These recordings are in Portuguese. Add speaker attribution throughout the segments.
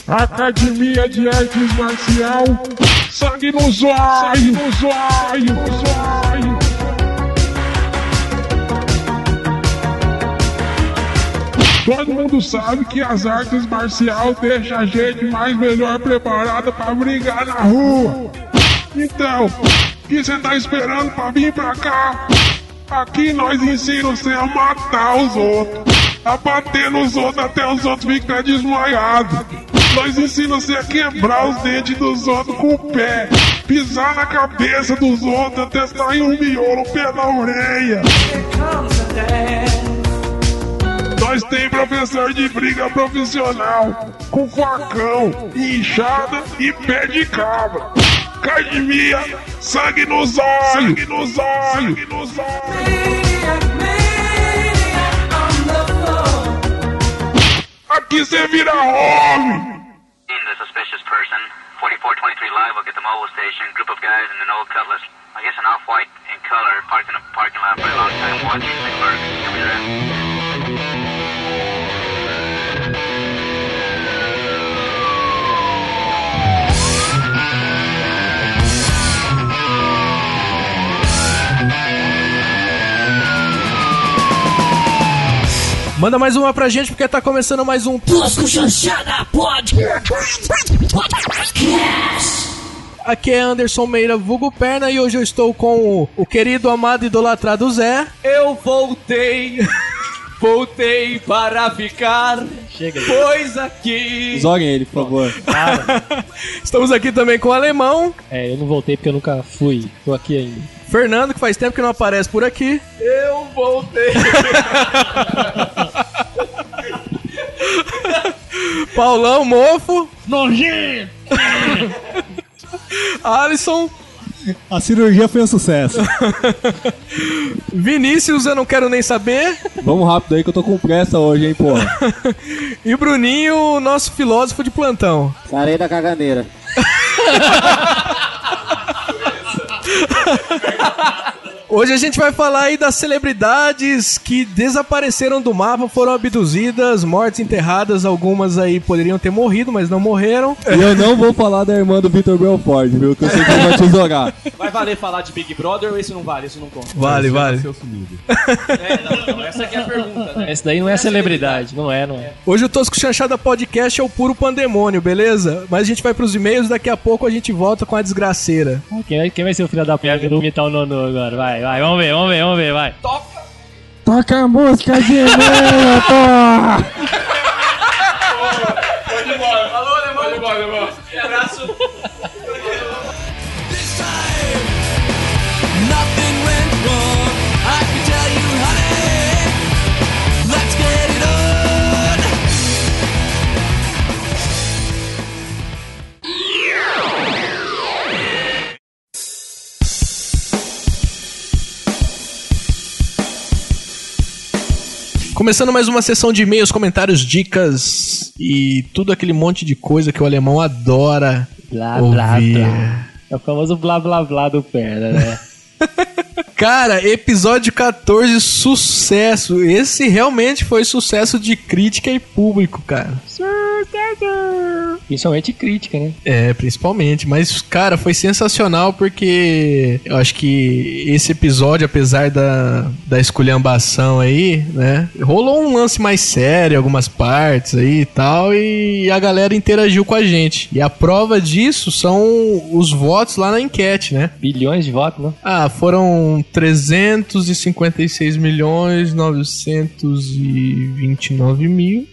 Speaker 1: Academia de Artes Marcial, sangue no zóio, no zóio, no zóio. Todo mundo sabe que as artes marciais deixam a gente mais melhor preparada pra brigar na rua. Então, o que você tá esperando pra vir pra cá? Aqui nós ensinamos você a matar os outros, a bater nos outros até os outros ficar desmaiados. Nós ensinamos você a quebrar os dentes dos outros com o pé, pisar na cabeça dos outros até sair um miolo no pé da orelha. Nós tem professor de briga profissional, com facão, enxada e pé de cabra. Academia, sangue no zóio, sangue no zóio, sangue no zóio. Aqui cê vira homem.
Speaker 2: The suspicious person, 4423 Live, will get the mobile station, group of guys in an old Cutlass, I guess an off-white in color, parked in a parking lot for a long time, watching the clerk. Give me that.
Speaker 3: Manda mais uma pra gente, porque tá começando mais um Tosco Chanchada Podcast. Aqui é Anderson Meira, vulgo Perna, e hoje eu estou com o querido, amado e idolatrado Zé.
Speaker 4: Eu voltei, voltei para ficar. Chega aí. Pois aqui...
Speaker 5: Joguem ele, por favor.
Speaker 3: Estamos aqui também com o Alemão.
Speaker 6: Eu não voltei porque eu nunca fui, tô aqui ainda.
Speaker 3: Fernando, que faz tempo que não aparece por aqui.
Speaker 4: Eu voltei.
Speaker 3: Paulão, mofo.
Speaker 4: Nojento.
Speaker 3: Alisson.
Speaker 5: A cirurgia foi um sucesso.
Speaker 3: Vinícius, eu não quero nem saber.
Speaker 5: Vamos rápido aí que eu tô com pressa hoje, hein, porra.
Speaker 3: E Bruninho, nosso filósofo de plantão.
Speaker 7: Sarei da caganeira.
Speaker 3: Hoje a gente vai falar aí das celebridades que desapareceram do mapa, foram abduzidas, mortes enterradas, algumas aí poderiam ter morrido, mas não morreram.
Speaker 5: E eu não vou falar da irmã do Vitor Belfort, viu? Que eu sei que vai te jogar.
Speaker 4: Vai valer falar de Big Brother ou esse não vale? Esse não conta?
Speaker 3: Vale.
Speaker 4: Não, essa aqui é a pergunta, né?
Speaker 6: Esse daí não é celebridade, não é.
Speaker 3: Hoje o Tosco Chanchada Podcast é o puro pandemônio, beleza? Mas a gente vai pros e-mails, daqui a pouco a gente volta com a desgraceira.
Speaker 6: Quem vai ser o filho da puta do imitar o Nonô agora? Vai, vamos ver, vai.
Speaker 5: Toca a música de e-mail, porra!
Speaker 4: Pode embora. Alô, Alemão. Pode embora, Alemão. Abraço.
Speaker 3: Começando mais uma sessão de e-mails, comentários, dicas e tudo aquele monte de coisa que o Alemão adora ouvir.
Speaker 6: É o famoso blá blá blá do Perna, né?
Speaker 3: Cara, episódio 14, sucesso. Esse realmente foi sucesso de crítica e público, cara.
Speaker 6: Principalmente crítica, né?
Speaker 3: Principalmente. Mas, cara, foi sensacional porque eu acho que esse episódio, apesar da esculhambação aí, né? Rolou um lance mais sério, algumas partes aí e tal, e a galera interagiu com a gente. E a prova disso são os votos lá na enquete, né?
Speaker 6: Bilhões de votos, né?
Speaker 3: Foram 356.929.616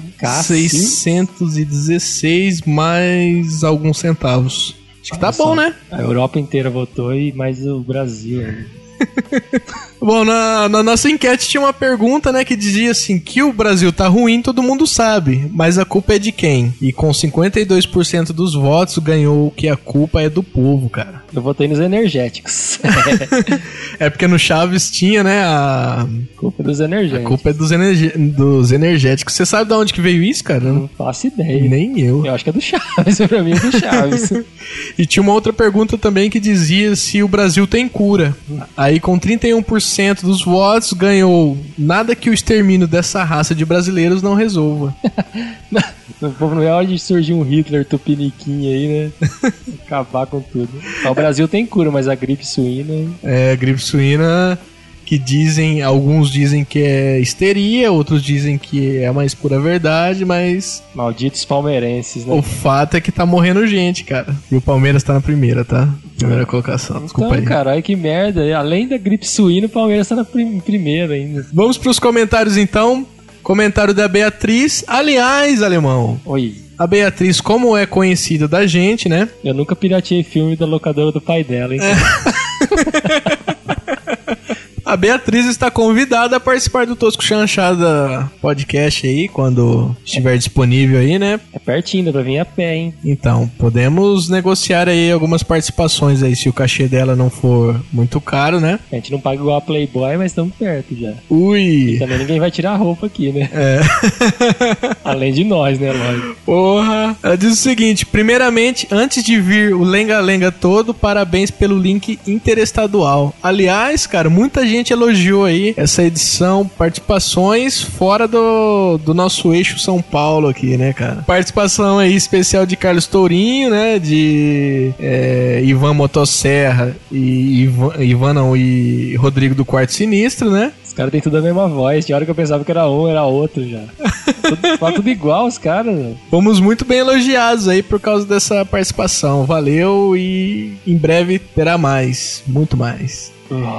Speaker 3: mais alguns centavos. Acho que tá bom, né?
Speaker 6: A Europa inteira votou e mais o Brasil, né?
Speaker 3: Bom, na nossa enquete tinha uma pergunta, né, que dizia assim, que o Brasil tá ruim, todo mundo sabe, mas a culpa é de quem? E com 52% dos votos ganhou que a culpa é do povo, cara.
Speaker 6: Eu votei nos energéticos.
Speaker 3: É porque no Chaves tinha, né, a
Speaker 6: culpa dos energéticos.
Speaker 3: A culpa é dos energéticos. Você sabe de onde que veio isso, cara?
Speaker 6: Não faço ideia.
Speaker 3: Nem eu.
Speaker 6: Eu acho que é do Chaves, pra mim é do Chaves.
Speaker 3: E tinha uma outra pergunta também que dizia se o Brasil tem cura. Aí com 31% 100% dos votos, ganhou nada que o extermínio dessa raça de brasileiros não resolva.
Speaker 6: Não é hora de surgir um Hitler tupiniquim aí, né? Acabar com tudo. O Brasil tem cura, mas a gripe suína...
Speaker 3: É, gripe suína que alguns dizem que é histeria, outros dizem que é a mais pura verdade, mas...
Speaker 6: Malditos palmeirenses, né?
Speaker 3: O fato é que tá morrendo gente, cara. E o Palmeiras tá na primeira, tá? Primeira colocação, desculpa
Speaker 6: então,
Speaker 3: aí.
Speaker 6: caralho, que merda. Além da gripe suína, o Palmeiras tá na primeira ainda.
Speaker 3: Vamos pros comentários, então. Comentário da Beatriz. Aliás, alemão...
Speaker 6: Oi.
Speaker 3: A Beatriz, como é conhecida da gente, né?
Speaker 6: Eu nunca pirateei filme da locadora do pai dela, hein?
Speaker 3: A Beatriz está convidada a participar do Tosco Chanchada podcast aí, quando estiver disponível aí, né?
Speaker 6: É pertinho, dá pra vir a pé, hein?
Speaker 3: Então, podemos negociar aí algumas participações aí, se o cachê dela não for muito caro, né?
Speaker 6: A gente não paga igual a Playboy, mas estamos perto já.
Speaker 3: Ui!
Speaker 6: E também ninguém vai tirar a roupa aqui, né?
Speaker 3: É.
Speaker 6: Além de nós, né, lógico.
Speaker 3: Porra! Ela diz o seguinte: primeiramente, antes de vir o lenga-lenga todo, parabéns pelo link interestadual. Aliás, cara, muita gente elogiou aí essa edição, participações fora do nosso eixo São Paulo aqui, né, cara? Participação aí especial de Carlos Tourinho, né, de Ivan Motosserra e Rodrigo do Quarto Sinistro, né?
Speaker 6: Os caras têm tudo a mesma voz, tinha hora que eu pensava que era um, era outro já. Fala tudo igual os caras, velho.
Speaker 3: Fomos muito bem elogiados aí por causa dessa participação, valeu e em breve terá mais, muito mais.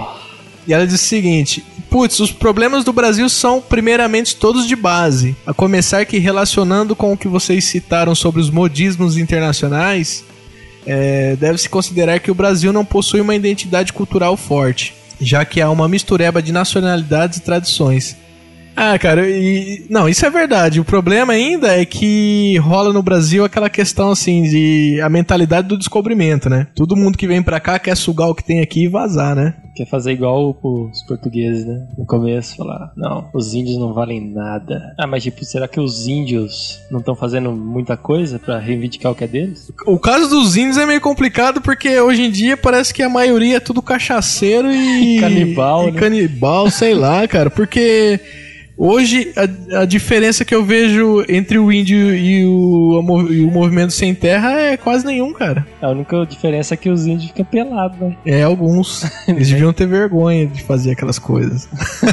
Speaker 3: E ela diz o seguinte: putz, os problemas do Brasil são primeiramente todos de base. A começar que, relacionando com o que vocês citaram sobre os modismos internacionais, deve-se considerar que o Brasil não possui uma identidade cultural forte, já que há uma mistureba de nacionalidades e tradições. Ah, cara, não, isso é verdade. O problema ainda é que rola no Brasil aquela questão, assim, de a mentalidade do descobrimento, né? Todo mundo que vem pra cá quer sugar o que tem aqui e vazar, né?
Speaker 6: Quer fazer igual os portugueses, né? No começo, falar, não, os índios não valem nada. Ah, mas tipo, será que os índios não estão fazendo muita coisa pra reivindicar o que é deles?
Speaker 3: O caso dos índios é meio complicado porque hoje em dia parece que a maioria é tudo cachaceiro e...
Speaker 6: canibal, né?
Speaker 3: Canibal, sei lá, cara, porque... Hoje, a diferença que eu vejo entre o índio e o movimento sem terra é quase nenhum, cara.
Speaker 6: A única diferença é que os índios ficam pelados, né?
Speaker 3: É, alguns. Eles deviam ter vergonha de fazer aquelas coisas.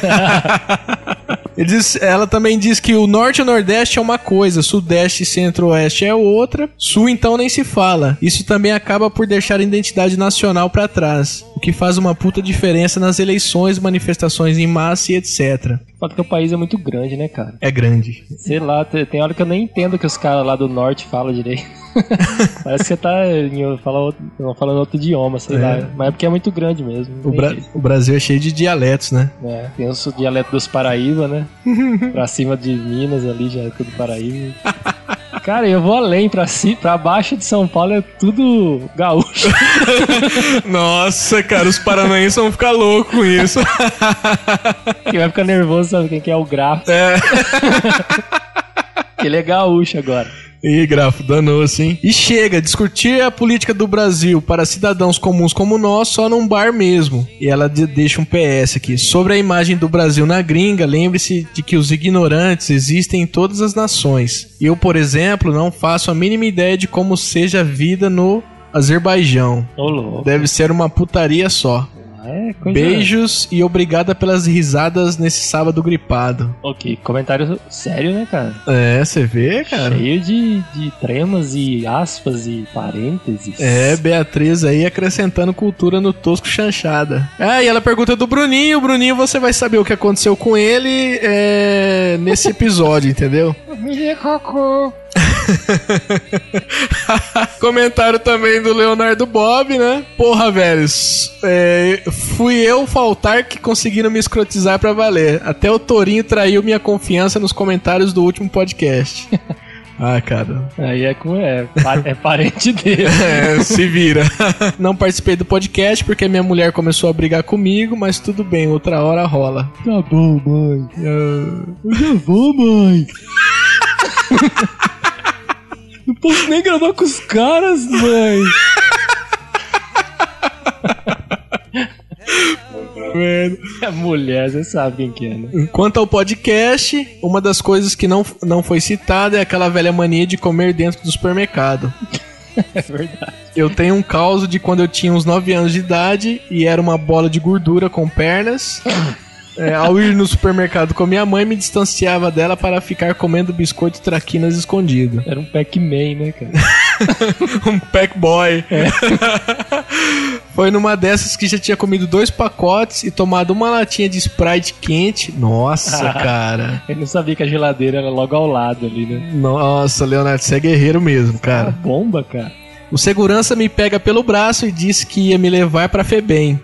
Speaker 3: Ela também diz que o norte e o nordeste é uma coisa, sudeste e centro-oeste é outra, sul então nem se fala. Isso também acaba por deixar a identidade nacional pra trás, o que faz uma puta diferença nas eleições, manifestações em massa e etc.
Speaker 6: Falta que o país é muito grande, né, cara?
Speaker 3: É grande.
Speaker 6: Sei lá, tem hora que eu nem entendo o que os caras lá do norte falam direito. Parece que você tá falando outro idioma, sei lá. Mas é porque é muito grande mesmo.
Speaker 3: O Brasil é cheio de dialetos, né?
Speaker 6: É, tem o dialeto dos Paraíba, né? Pra cima de Minas ali já é tudo Paraíba. Cara, eu vou além, pra baixo de São Paulo é tudo gaúcho.
Speaker 3: Nossa, cara, os paranaenses vão ficar loucos com isso.
Speaker 6: Quem vai ficar nervoso sabe quem que é o Grafo.
Speaker 3: É.
Speaker 6: Ele é gaúcho agora.
Speaker 3: Ih, Grafo, danou assim. E chega, discutir a política do Brasil para cidadãos comuns como nós só num bar mesmo. E ela deixa um PS aqui. Sobre a imagem do Brasil na gringa, lembre-se de que os ignorantes existem em todas as nações. Eu, por exemplo, não faço a mínima ideia de como seja a vida no Azerbaijão.
Speaker 6: Ô, louco.
Speaker 3: Deve ser uma putaria só. Beijos e obrigada pelas risadas nesse sábado gripado.
Speaker 6: Ok, comentário sério, né, cara?
Speaker 3: É, você vê, cara?
Speaker 6: Cheio de tremas e aspas e parênteses.
Speaker 3: É, Beatriz aí acrescentando cultura no Tosco Chanchada. Ah, e ela pergunta do Bruninho. O Bruninho, você vai saber o que aconteceu com ele nesse episódio, entendeu?
Speaker 5: Cocô.
Speaker 3: Comentário também do Leonardo Bob, né? Porra, velhos, fui eu faltar que conseguiram me escrotizar pra valer. Até o Tourinho traiu minha confiança nos comentários do último podcast. Ah, cara.
Speaker 6: Aí é parente dele.
Speaker 3: Se vira. Não participei do podcast porque minha mulher começou a brigar comigo, mas tudo bem, outra hora rola.
Speaker 5: Tá bom, mãe. Eu já vou, mãe.
Speaker 6: Não posso nem gravar com os caras, mãe.
Speaker 3: merda.
Speaker 6: É mulher, você sabe quem que é, né?
Speaker 3: Quanto ao podcast, uma das coisas que não foi citada é aquela velha mania de comer dentro do supermercado.
Speaker 6: É verdade.
Speaker 3: Eu tenho um caos de quando eu tinha uns 9 anos de idade e era uma bola de gordura com pernas. Ao ir no supermercado com minha mãe, me distanciava dela para ficar comendo biscoito traquinas escondido.
Speaker 6: Era um Pac-Man, né, cara?
Speaker 3: Um pack boy. Foi numa dessas que já tinha comido 2 pacotes e tomado uma latinha de Sprite quente. Nossa, cara.
Speaker 6: Eu não sabia que a geladeira era logo ao lado ali, né?
Speaker 3: Nossa, Leonardo, você é guerreiro mesmo,
Speaker 6: Uma
Speaker 3: cara.
Speaker 6: bomba, cara.
Speaker 3: O segurança me pega pelo braço e disse que ia me levar pra Febem.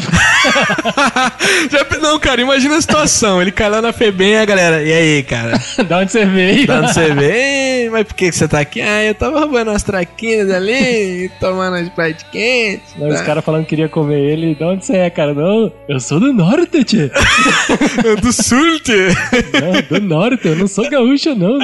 Speaker 3: Não, cara, imagina a situação. Ele cai lá na Febem e a galera, e aí, cara?
Speaker 6: Da onde você veio?
Speaker 3: Da onde você vem? Mas por que você tá aqui? Ah, eu tava roubando umas traquinas ali, tomando as Sprite quente.
Speaker 6: Não, os caras falando que queria comer ele. De onde você é, cara? Não, eu sou do norte, tchê.
Speaker 3: Do sul, tchê.
Speaker 6: Não, do norte, eu não sou gaúcho, não.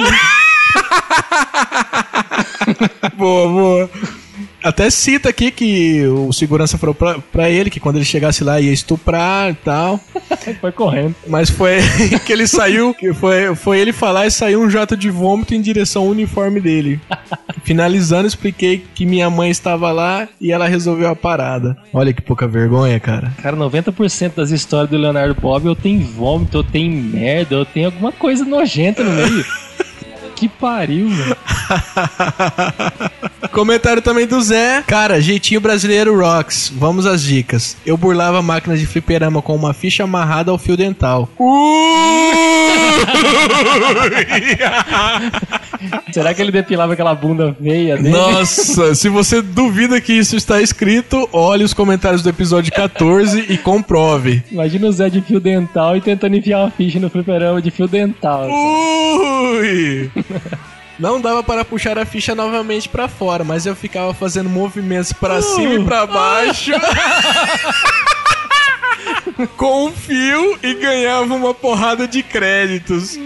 Speaker 3: Boa, boa. Até cita aqui que o segurança falou pra ele que quando ele chegasse lá ia estuprar e tal.
Speaker 6: Foi correndo.
Speaker 3: Mas foi que ele saiu, que foi ele falar e saiu um jato de vômito em direção ao uniforme dele. Finalizando, expliquei que minha mãe estava lá e ela resolveu a parada. Olha que pouca vergonha, cara.
Speaker 6: Cara, 90% das histórias do Leonardo Bob ou tem vômito, ou tem merda, ou tem alguma coisa nojenta no meio. Que pariu, velho.
Speaker 3: Comentário também do Zé. Cara, jeitinho brasileiro rocks. Vamos às dicas. Eu burlava máquinas de fliperama com uma ficha amarrada ao fio dental.
Speaker 6: Será que ele depilava aquela bunda feia dele?
Speaker 3: Nossa, se você duvida que isso está escrito, olhe os comentários do episódio 14 e comprove.
Speaker 6: Imagina o Zé de fio dental e tentando enfiar uma ficha no fliperama de fio dental.
Speaker 3: Ui! Não dava para puxar a ficha novamente pra fora, mas eu ficava fazendo movimentos pra cima e pra baixo com um fio e ganhava uma porrada de créditos.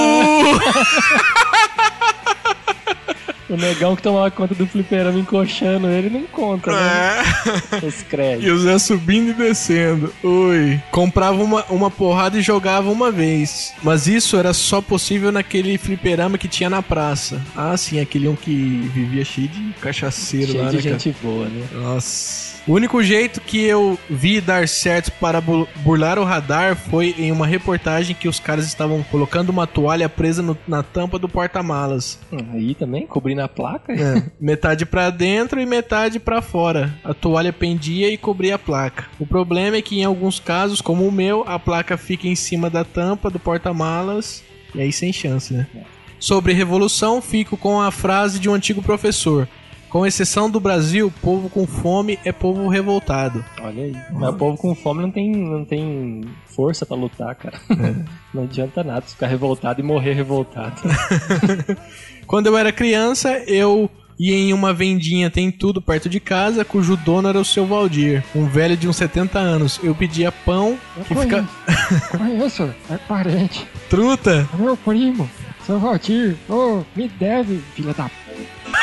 Speaker 6: O negão que tomava conta do fliperama encoxando ele não conta, né? Os créditos.
Speaker 3: E o Zé subindo e descendo. Ui. Comprava uma porrada e jogava uma vez. Mas isso era só possível naquele fliperama que tinha na praça. Ah, sim, aquele um que vivia cheio de cachaceiro
Speaker 6: Cheio
Speaker 3: lá,
Speaker 6: de
Speaker 3: né, cara?
Speaker 6: gente boa, né?
Speaker 3: Nossa. O único jeito que eu vi dar certo para burlar o radar foi em uma reportagem que os caras estavam colocando uma toalha presa na tampa do porta-malas.
Speaker 6: Aí também, cobrindo a placa.
Speaker 3: Metade pra dentro e metade pra fora. A toalha pendia e cobria a placa. O problema é que em alguns casos, como o meu, a placa fica em cima da tampa do porta-malas e aí sem chance, né? Sobre revolução, fico com a frase de um antigo professor. Com exceção do Brasil, povo com fome é povo revoltado.
Speaker 6: Olha aí. Mas o povo com fome não tem força pra lutar, cara. Não adianta nada ficar revoltado e morrer revoltado.
Speaker 3: Quando eu era criança, eu ia em uma vendinha Tem Tudo perto de casa, cujo dono era o seu Valdir, um velho de uns 70 anos. Eu pedia pão que fica...
Speaker 5: Conheço, é parente.
Speaker 3: Truta?
Speaker 5: É meu primo, seu Valdir. Ô, me deve, filha da p.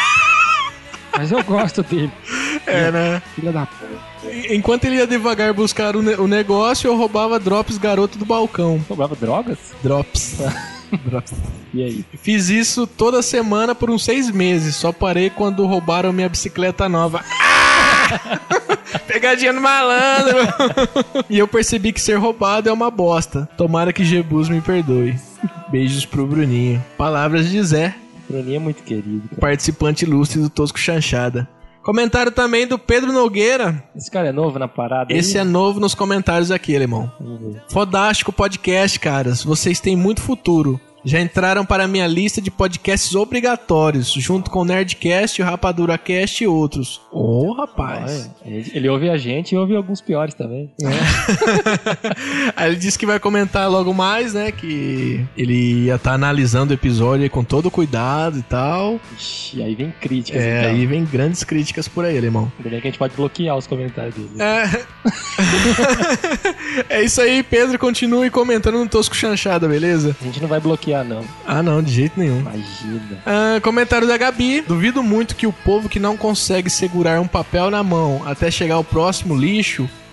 Speaker 5: Mas eu gosto dele.
Speaker 3: É, né?
Speaker 5: Filha da p.
Speaker 3: Enquanto ele ia devagar buscar o negócio, eu roubava drops garoto do balcão.
Speaker 6: Roubava drogas?
Speaker 3: Drops. Drops.
Speaker 6: E aí?
Speaker 3: Fiz isso toda semana por uns 6 meses. Só parei quando roubaram minha bicicleta nova. Ah! Pegadinha no malandro. E eu percebi que ser roubado é uma bosta. Tomara que Jebus me perdoe. Beijos pro Bruninho. Palavras de Zé,
Speaker 6: Bruninho é muito querido, cara.
Speaker 3: participante ilustre do Tosco Chanchada. Comentário também do Pedro Nogueira.
Speaker 6: Esse cara é novo na parada?
Speaker 3: Esse é novo nos comentários aqui, alemão.
Speaker 6: Vamos ver.
Speaker 3: Fodástico podcast, caras. Vocês têm muito futuro. Já entraram para a minha lista de podcasts obrigatórios, junto com o Nerdcast, o RapaduraCast e outros. Ô, rapaz.
Speaker 6: Olha, ele ouve a gente e ouve alguns piores também.
Speaker 3: Aí ele disse que vai comentar logo mais, né? Que ele ia estar analisando o episódio aí com todo cuidado e tal.
Speaker 6: Ixi, aí vem críticas.
Speaker 3: É,
Speaker 6: então.
Speaker 3: aí vem grandes críticas por aí, alemão.
Speaker 6: Ainda bem que a gente pode bloquear os comentários dele.
Speaker 3: É isso aí, Pedro. Continue comentando no Tosco Chanchada, beleza?
Speaker 6: A gente não vai bloquear, não.
Speaker 3: Ah, não, de jeito nenhum.
Speaker 6: Imagina.
Speaker 3: Comentário da Gabi. Duvido muito que o povo que não consegue segurar um papel na mão até chegar ao próximo lixo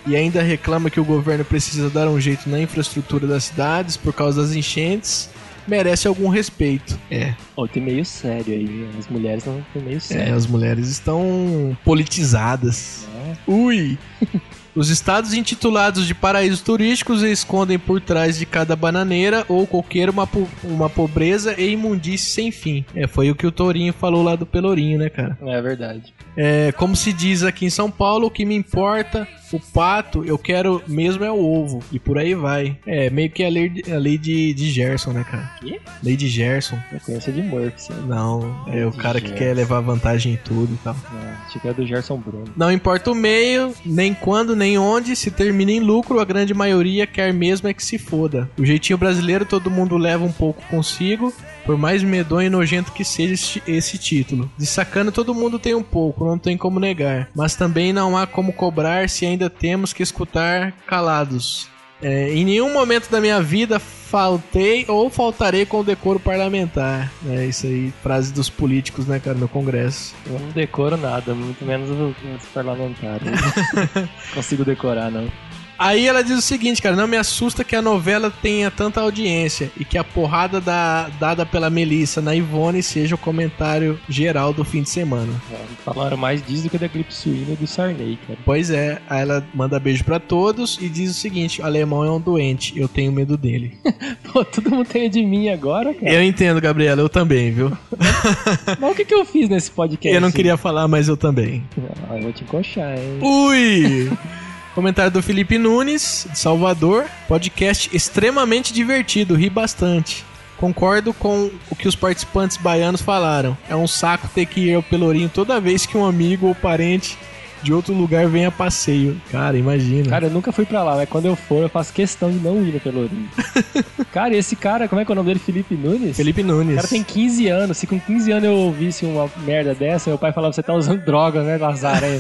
Speaker 3: e ainda reclama que o governo precisa dar um jeito na infraestrutura das cidades por causa das enchentes, merece algum respeito.
Speaker 6: Tem meio sério aí, né? As mulheres não estão meio sério.
Speaker 3: As mulheres estão politizadas. Ui! Os estados intitulados de paraísos turísticos escondem por trás de cada bananeira ou coqueiro uma pobreza e imundície sem fim. Foi o que o Tourinho falou lá do Pelourinho, né, cara?
Speaker 6: É verdade.
Speaker 3: Como se diz aqui em São Paulo, o que me importa, o pato, eu quero mesmo é o ovo. E por aí vai. Meio que a lei de Gerson, né, cara?
Speaker 6: Quê?
Speaker 3: Lei de Gerson.
Speaker 6: Eu conheço de Murphy.
Speaker 3: Não, é o cara que
Speaker 6: Gerson.
Speaker 3: quer levar vantagem em tudo e tal.
Speaker 6: Acho que é do Gerson Bruno.
Speaker 3: Não importa o meio, nem quando, nem onde, se termina em lucro, a grande maioria quer mesmo é que se foda. O jeitinho brasileiro todo mundo leva um pouco consigo, por mais medonho e nojento que seja esse título. De sacana todo mundo tem um pouco, não tem como negar. Mas também não há como cobrar se ainda temos que escutar calados. Em nenhum momento da minha vida faltei ou faltarei com o decoro parlamentar. Isso aí, frase dos políticos, né, cara, no Congresso.
Speaker 6: Eu não decoro nada, muito menos os parlamentares. Não consigo decorar, não.
Speaker 3: Aí ela diz o seguinte, cara, não me assusta que a novela tenha tanta audiência e que a porrada dada pela Melissa na Ivone seja o comentário geral do fim de semana.
Speaker 6: Falaram mais disso do que da gripe suína e do Sarney, cara.
Speaker 3: Pois é, aí ela manda beijo pra todos e diz o seguinte, o alemão é um doente, eu tenho medo dele.
Speaker 6: Pô, todo mundo tem de mim agora, cara.
Speaker 3: Eu entendo, Gabriela, eu também, viu?
Speaker 6: Mas o que eu fiz nesse podcast?
Speaker 3: Eu não queria falar, mas eu também.
Speaker 6: Eu vou te encoxar, hein?
Speaker 3: Ui! Comentário do Felipe Nunes, de Salvador. Podcast extremamente divertido, ri bastante. Concordo com o que os participantes baianos falaram. É um saco ter que ir ao Pelourinho toda vez que um amigo ou parente de outro lugar vem a passeio. Cara, imagina.
Speaker 6: Cara, eu nunca fui pra lá, mas quando eu for, eu faço questão de não ir no Pelourinho. Cara, e esse cara, como é que é o nome dele? Felipe Nunes?
Speaker 3: Felipe Nunes.
Speaker 6: O cara tem 15 anos. Se com 15 anos eu ouvisse uma merda dessa, meu pai falava, você tá usando droga, né, Lazaré?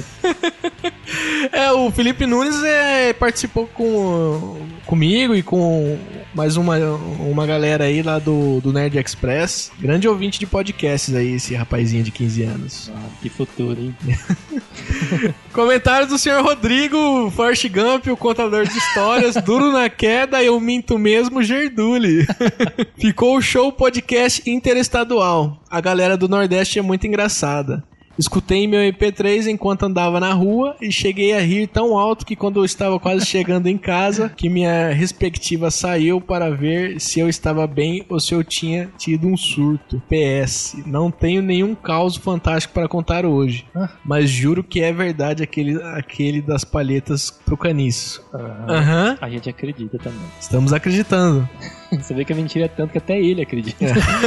Speaker 3: O Felipe Nunes participou comigo e com mais uma galera aí lá do Nerd Express. Grande ouvinte de podcasts aí, esse rapazinho de 15 anos.
Speaker 6: Que futuro, hein?
Speaker 3: Comentários do senhor Rodrigo Forrest Gump, o contador de histórias, duro na queda, eu minto mesmo, Gerduli. Ficou o show podcast interestadual. A galera do Nordeste é muito engraçada. Escutei meu MP3 enquanto andava na rua e cheguei a rir tão alto que quando eu estava quase chegando em casa, que minha respectiva saiu para ver se eu estava bem ou se eu tinha tido um surto. PS, não tenho nenhum caos fantástico para contar hoje, mas juro que é verdade aquele das palhetas pro caniço. Aham.
Speaker 6: A gente acredita também.
Speaker 3: Estamos acreditando.
Speaker 6: Você vê que a mentira é tanto que até ele acredita.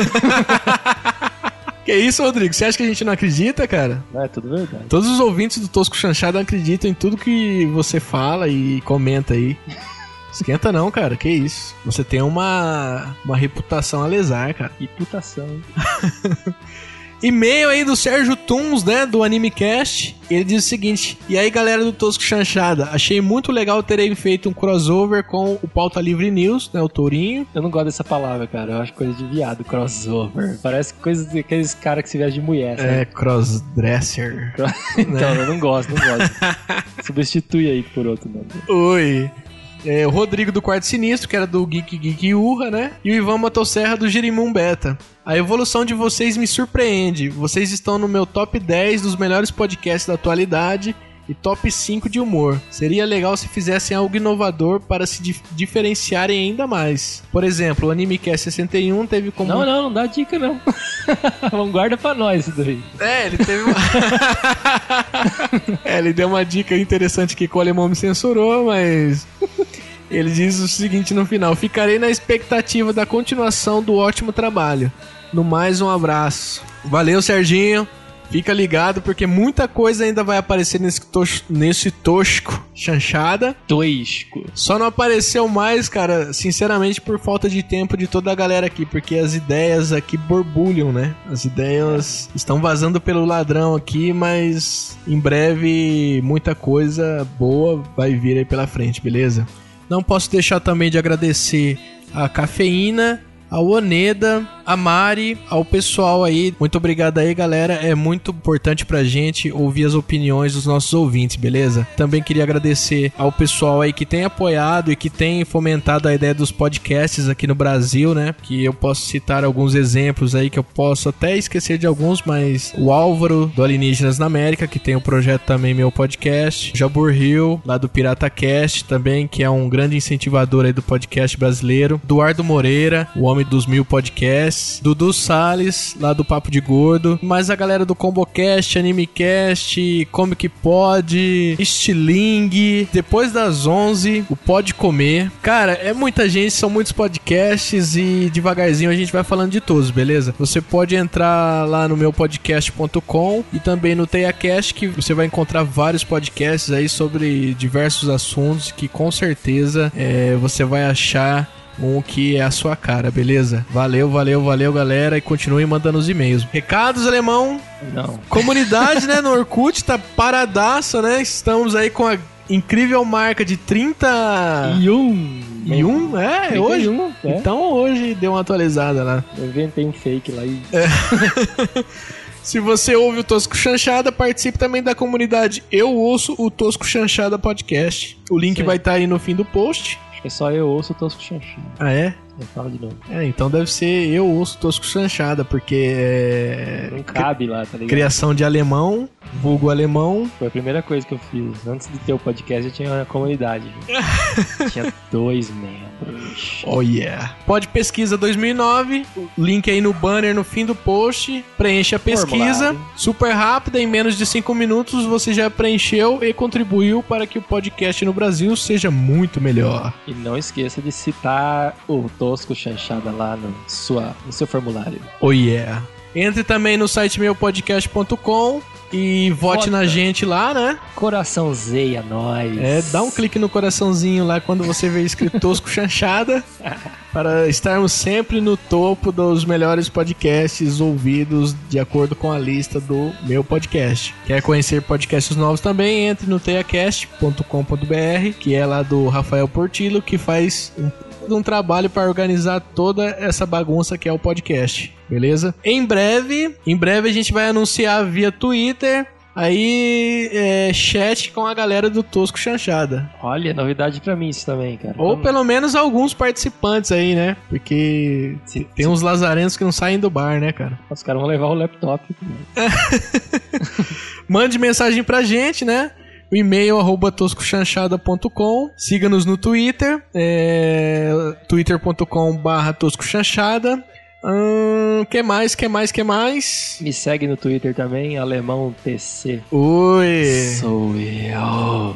Speaker 3: Que isso, Rodrigo? Você acha que a gente não acredita, cara?
Speaker 6: Não, é tudo verdade.
Speaker 3: Todos os ouvintes do Tosco Chanchado acreditam em tudo que você fala e comenta aí. Esquenta não, cara. Que isso? Você tem uma reputação a lesar, cara.
Speaker 6: Reputação.
Speaker 3: E-mail aí do Sérgio Tuns, né, do AnimeCast. Ele diz o seguinte: e aí, galera do Tosco Chanchada, achei muito legal terem feito um crossover com o Pauta Livre News, né, o Tourinho.
Speaker 6: Eu não gosto dessa palavra, cara. Eu acho coisa de viado, crossover. Parece coisa daqueles caras que se vestem de mulher, sabe?
Speaker 3: Crossdresser.
Speaker 6: Então, eu não gosto. Substitui aí por outro nome.
Speaker 3: Oi. O Rodrigo do Quarto Sinistro, que era do Geek Urra, né? E o Ivan Motosserra do Girimum Beta. A evolução de vocês me surpreende. Vocês estão no meu top 10 dos melhores podcasts da atualidade e top 5 de humor. Seria legal se fizessem algo inovador para se diferenciarem ainda mais. Por exemplo, o AnimeCast 61 teve como...
Speaker 6: Não dá dica não. Vamos guarda pra nós isso daí.
Speaker 3: Ele teve uma... ele deu uma dica interessante que o alemão me censurou, mas... Ele diz o seguinte no final: ficarei na expectativa da continuação do ótimo trabalho. No mais, um abraço. Valeu, Serginho. Fica ligado porque muita coisa ainda vai aparecer nesse tosco chanchada.
Speaker 6: Tosco.
Speaker 3: Só não apareceu mais, cara, sinceramente, por falta de tempo de toda a galera aqui, porque as ideias aqui borbulham, né? As ideias estão vazando pelo ladrão aqui, mas em breve muita coisa boa vai vir aí pela frente, beleza? Não posso deixar também de agradecer a Cafeína, a Oneda, a Mari, ao pessoal aí. Muito obrigado aí, galera. É muito importante pra gente ouvir as opiniões dos nossos ouvintes, beleza? Também queria agradecer ao pessoal aí que tem apoiado e que tem fomentado a ideia dos podcasts aqui no Brasil, né? Que eu posso citar alguns exemplos aí, que eu posso até esquecer de alguns, mas o Álvaro, do Alienígenas na América, que tem um projeto também, meu podcast. Jabur Hill, lá do Pirata Cast também, que é um grande incentivador aí do podcast brasileiro. Eduardo Moreira, o homem dos 1000 podcasts. Dudu Salles, lá do Papo de Gordo. Mais a galera do Combocast, Animecast, Comic Pod, Stiling. Depois das 11, o Pode Comer. Cara, é muita gente, são muitos podcasts e devagarzinho a gente vai falando de todos, beleza? Você pode entrar lá no meu podcast.com e também no TeiaCast, que você vai encontrar vários podcasts aí sobre diversos assuntos que com certeza você vai achar um que é a sua cara, beleza? Valeu, galera, e continuem mandando os e-mails. Recados, alemão?
Speaker 6: Não.
Speaker 3: Comunidade, né, no Orkut, tá paradaço, né? Estamos aí com a incrível marca de 30...
Speaker 6: E um?
Speaker 3: É, hoje?
Speaker 6: É.
Speaker 3: Então hoje deu uma atualizada lá.
Speaker 6: Eu inventei um fake lá e...
Speaker 3: Se você ouve o Tosco Chanchada, participe também da comunidade Eu Ouço o Tosco Chanchada Podcast. O link vai estar aí no fim do post.
Speaker 6: Acho que é só eu ouço o Tosco Chanchada.
Speaker 3: Ah, é?
Speaker 6: Eu falo de novo.
Speaker 3: Então deve ser Eu Ouço o Tosco Chanchada, porque
Speaker 6: Não cabe lá, tá ligado?
Speaker 3: criação de alemão, vulgo alemão.
Speaker 6: Foi a primeira coisa que eu fiz. Antes de ter o podcast, eu tinha uma comunidade. Tinha 2 membros.
Speaker 3: Oh yeah. Pode Pesquisa 2009, link aí no banner no fim do post. Preencha a pesquisa,
Speaker 6: Formulário.
Speaker 3: super rápida, em menos de 5 minutos você já preencheu e contribuiu para que o podcast no Brasil seja muito melhor.
Speaker 6: E não esqueça de citar o Tosco Chanchada lá no seu formulário.
Speaker 3: Oh yeah. Entre também no site meupodcast.com e vote na gente lá, né?
Speaker 6: Coraçãozeia nós.
Speaker 3: Dá um clique no coraçãozinho lá quando você vê escrito Tosco Chanchada, para estarmos sempre no topo dos melhores podcasts ouvidos de acordo com a lista do meu podcast. Quer conhecer podcasts novos também? Entre no teiacast.com.br, que é lá do Rafael Portillo, que faz um trabalho para organizar toda essa bagunça que é o podcast, beleza? Em breve a gente vai anunciar via Twitter aí chat com a galera do Tosco Chanchada.
Speaker 6: Olha, novidade pra mim isso também, cara.
Speaker 3: Ou pelo menos alguns participantes aí, né? Porque tem uns lazarentos que não saem do bar, né, cara?
Speaker 6: Os caras vão levar o laptop.
Speaker 3: Mande mensagem pra gente, né? O e-mail @toscochanchada.com. Siga-nos no Twitter, twitter.com/toscochanchada. Que mais?
Speaker 6: Me segue no Twitter também, Alemão TC.
Speaker 3: Oi!
Speaker 6: Sou eu.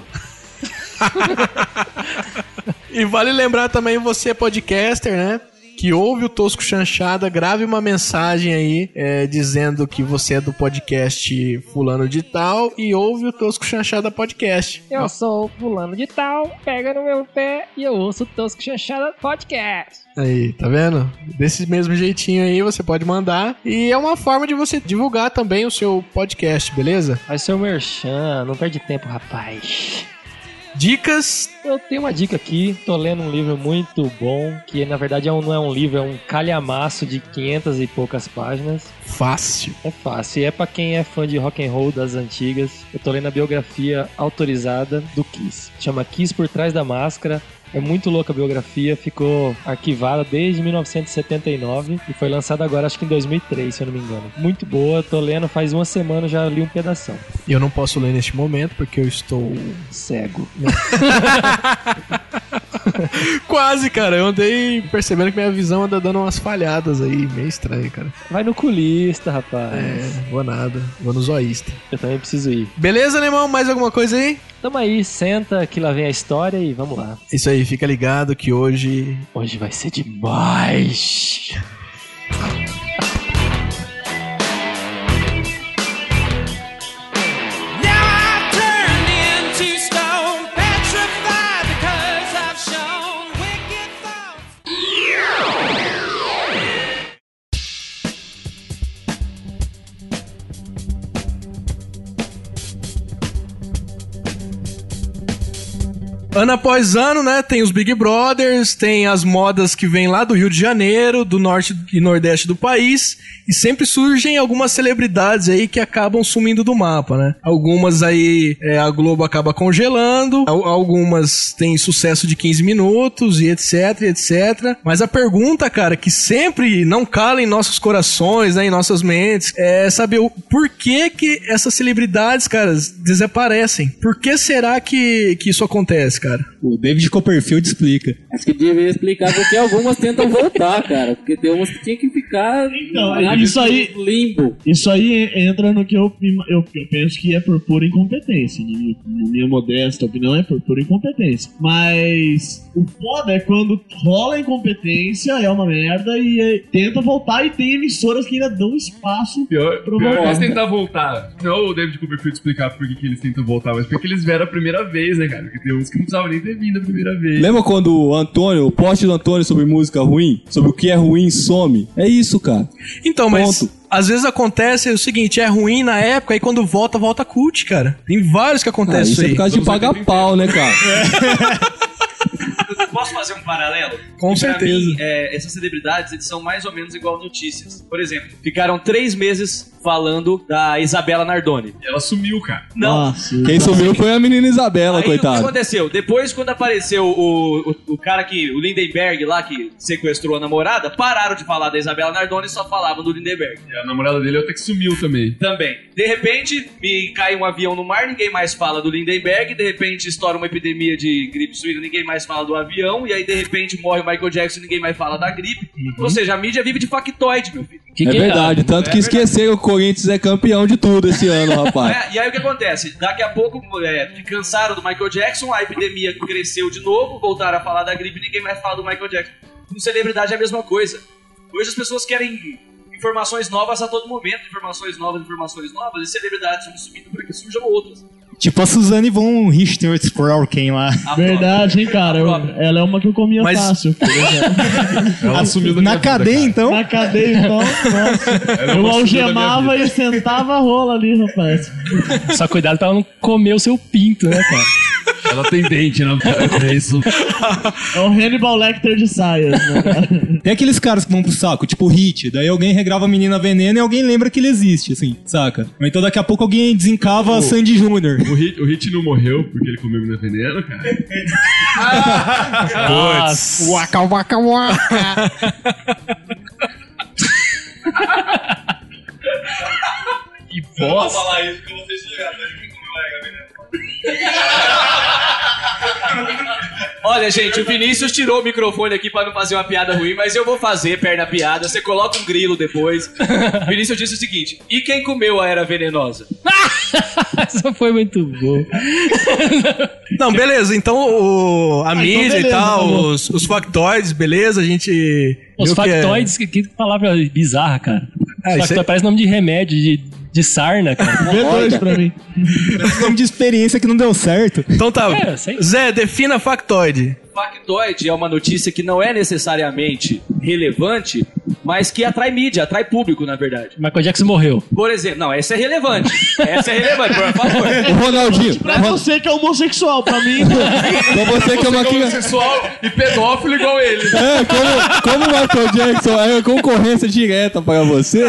Speaker 3: E vale lembrar também, você podcaster, né? Que ouve o Tosco Chanchada, grave uma mensagem aí dizendo que você é do podcast fulano de tal e ouve o Tosco Chanchada Podcast.
Speaker 5: Eu sou fulano de tal, pega no meu pé e eu ouço o Tosco Chanchada Podcast.
Speaker 3: Aí, tá vendo? Desse mesmo jeitinho aí você pode mandar. E é uma forma de você divulgar também o seu podcast, beleza?
Speaker 6: Faz seu merchan, não perde tempo, rapaz.
Speaker 3: Dicas.
Speaker 6: Eu tenho uma dica aqui, tô lendo um livro muito bom, que na verdade não é um livro, é um calhamaço de 500 e poucas páginas.
Speaker 3: Fácil.
Speaker 6: É fácil, e é pra quem é fã de rock and roll das antigas. Eu tô lendo a biografia autorizada do Kiss. Chama Kiss Por Trás da Máscara. É muito louca a biografia, ficou arquivada desde 1979 e foi lançada agora, acho que em 2003, se eu não me engano. Muito boa, tô lendo faz uma semana, já li um pedação.
Speaker 3: Eu não posso ler neste momento porque eu estou
Speaker 6: cego.
Speaker 3: Quase, cara. Eu andei percebendo que minha visão anda dando umas falhadas aí, meio estranho, cara.
Speaker 6: Vai no culista, rapaz.
Speaker 3: Vou nada. Vou no zoísta.
Speaker 6: Eu também preciso ir.
Speaker 3: Beleza, alemão? Mais alguma coisa aí?
Speaker 6: Tamo aí, senta que lá vem a história e vamos lá.
Speaker 3: Isso aí, fica ligado que hoje
Speaker 6: vai ser demais.
Speaker 3: ano após ano, né, tem os Big Brothers, tem as modas que vêm lá do Rio de Janeiro, do norte e nordeste do país, e sempre surgem algumas celebridades aí que acabam sumindo do mapa, né? Algumas aí a Globo acaba congelando, algumas têm sucesso de 15 minutos e etc, etc. Mas a pergunta, cara, que sempre não cala em nossos corações, né, em nossas mentes, é saber o porquê que essas celebridades, cara, desaparecem. Por que será que isso acontece, cara?
Speaker 7: O David Copperfield explica.
Speaker 8: Acho que devia explicar porque algumas tentam voltar, cara. Porque tem umas que tinham que ficar
Speaker 9: isso aí,
Speaker 8: limbo.
Speaker 9: Isso aí entra no que eu penso que é por pura incompetência. Na minha modesta opinião, é por pura incompetência. Mas o foda é quando rola incompetência, é uma merda, e tenta voltar, e tem emissoras que ainda dão espaço
Speaker 10: Pior
Speaker 9: pra
Speaker 10: que
Speaker 9: voltar.
Speaker 10: eles tentam voltar. Não o David Copperfield explicar por que eles tentam voltar, mas porque eles vieram a primeira vez, né, cara? Porque tem uns que não precisavam nem ter vindo a primeira vez.
Speaker 7: Lembra quando o post do Antônio sobre música ruim, sobre o que é ruim, some? É isso, cara.
Speaker 3: Então, mas
Speaker 7: Ponto.
Speaker 3: às vezes acontece o seguinte, é ruim na época, aí quando volta cult, cara. Tem vários que acontecem
Speaker 7: Isso é por causa de pagar pau, né, cara?
Speaker 4: Posso fazer um paralelo?
Speaker 3: Com
Speaker 4: E pra
Speaker 3: certeza.
Speaker 4: mim, essas celebridades, eles são mais ou menos igual notícias. Por exemplo, ficaram 3 meses falando da Isabela Nardoni.
Speaker 10: Ela sumiu, cara.
Speaker 4: Não.
Speaker 9: Nossa,
Speaker 7: Quem sumiu foi a menina Isabela,
Speaker 4: Aí o que
Speaker 7: coitada.
Speaker 4: aconteceu? Depois, quando apareceu o cara que, o Lindenberg lá, que sequestrou a namorada, pararam de falar da Isabela Nardoni e só falavam do Lindenberg.
Speaker 10: E a namorada dele até que sumiu também.
Speaker 4: Também. De repente, me cai um avião no mar, ninguém mais fala do Lindenberg. De repente, estoura uma epidemia de gripe suína, ninguém mais fala do avião. E aí, de repente, morre o Michael Jackson, ninguém mais fala da gripe. Ou seja, a mídia vive de factoide, meu filho.
Speaker 7: É verdade, tanto que esqueceram que o Corinthians é campeão de tudo esse ano, rapaz.
Speaker 4: E aí o que acontece? Daqui a pouco cansaram do Michael Jackson, a epidemia cresceu de novo, voltaram a falar da gripe e ninguém mais fala do Michael Jackson. Com celebridade é a mesma coisa. Hoje as pessoas querem informações novas a todo momento, informações novas, e celebridades vão sumindo para que surjam outras.
Speaker 11: Tipo a Suzane von Richthofen lá.
Speaker 9: Verdade, hein, cara. Ela é uma que eu comia fácil.
Speaker 10: Ela assumiu da
Speaker 11: Na
Speaker 10: minha
Speaker 11: cadeia,
Speaker 10: vida,
Speaker 11: então?
Speaker 9: Na cadeia, então. Nossa.
Speaker 10: Ela
Speaker 9: Eu
Speaker 10: assumiu
Speaker 9: algemava
Speaker 10: da minha
Speaker 9: e sentava a rola ali, rapaz.
Speaker 6: Só cuidado pra ela não comer o seu pinto, né, cara?
Speaker 10: Ela tem dente, né? É isso.
Speaker 9: É o Hannibal Lecter de saias, né, cara?
Speaker 11: Tem aqueles caras que vão pro saco, tipo Hit, daí alguém regrava a Menina Veneno e alguém lembra que ele existe, assim, saca? Ou então daqui a pouco alguém desencava a Sandy Júnior.
Speaker 10: O Hit não morreu porque ele comeu menina veneno, cara.
Speaker 6: Nossa.
Speaker 5: Waka, waka, waka.
Speaker 10: Que bosta.
Speaker 4: falar isso que vocês chegaram, Olha, gente, o Vinícius tirou o microfone aqui pra não fazer uma piada ruim, mas eu vou fazer perna piada. Você coloca um grilo depois. O Vinícius disse o seguinte: e quem comeu a era venenosa?
Speaker 6: Essa foi muito boa.
Speaker 3: Não, beleza, então a mídia
Speaker 9: beleza,
Speaker 3: e tal,
Speaker 9: tá bom.
Speaker 3: os factoides, beleza, a gente...
Speaker 6: Os
Speaker 3: viu que
Speaker 6: factoides, que palavra bizarra, cara.
Speaker 3: Ah,
Speaker 6: Os
Speaker 3: isso
Speaker 6: factoides
Speaker 3: aí-
Speaker 6: parece nome de remédio, de sarna, cara.
Speaker 9: V2 pra mim.
Speaker 11: Esse nome de experiência que não deu certo.
Speaker 3: Então tá,
Speaker 6: É, sei.
Speaker 3: Zé, defina factoide.
Speaker 4: Factoide é uma notícia que não é necessariamente relevante, mas que atrai mídia, atrai público, na verdade.
Speaker 6: Michael Jackson morreu.
Speaker 4: Por exemplo, não, essa é relevante. Essa é relevante, por favor.
Speaker 7: O Ronaldinho,
Speaker 9: Pra você que é homossexual, pra mim.
Speaker 7: pra você que é uma criança.
Speaker 10: Sexual e pedófilo igual ele.
Speaker 7: É, como o Michael Jackson é concorrência direta para você.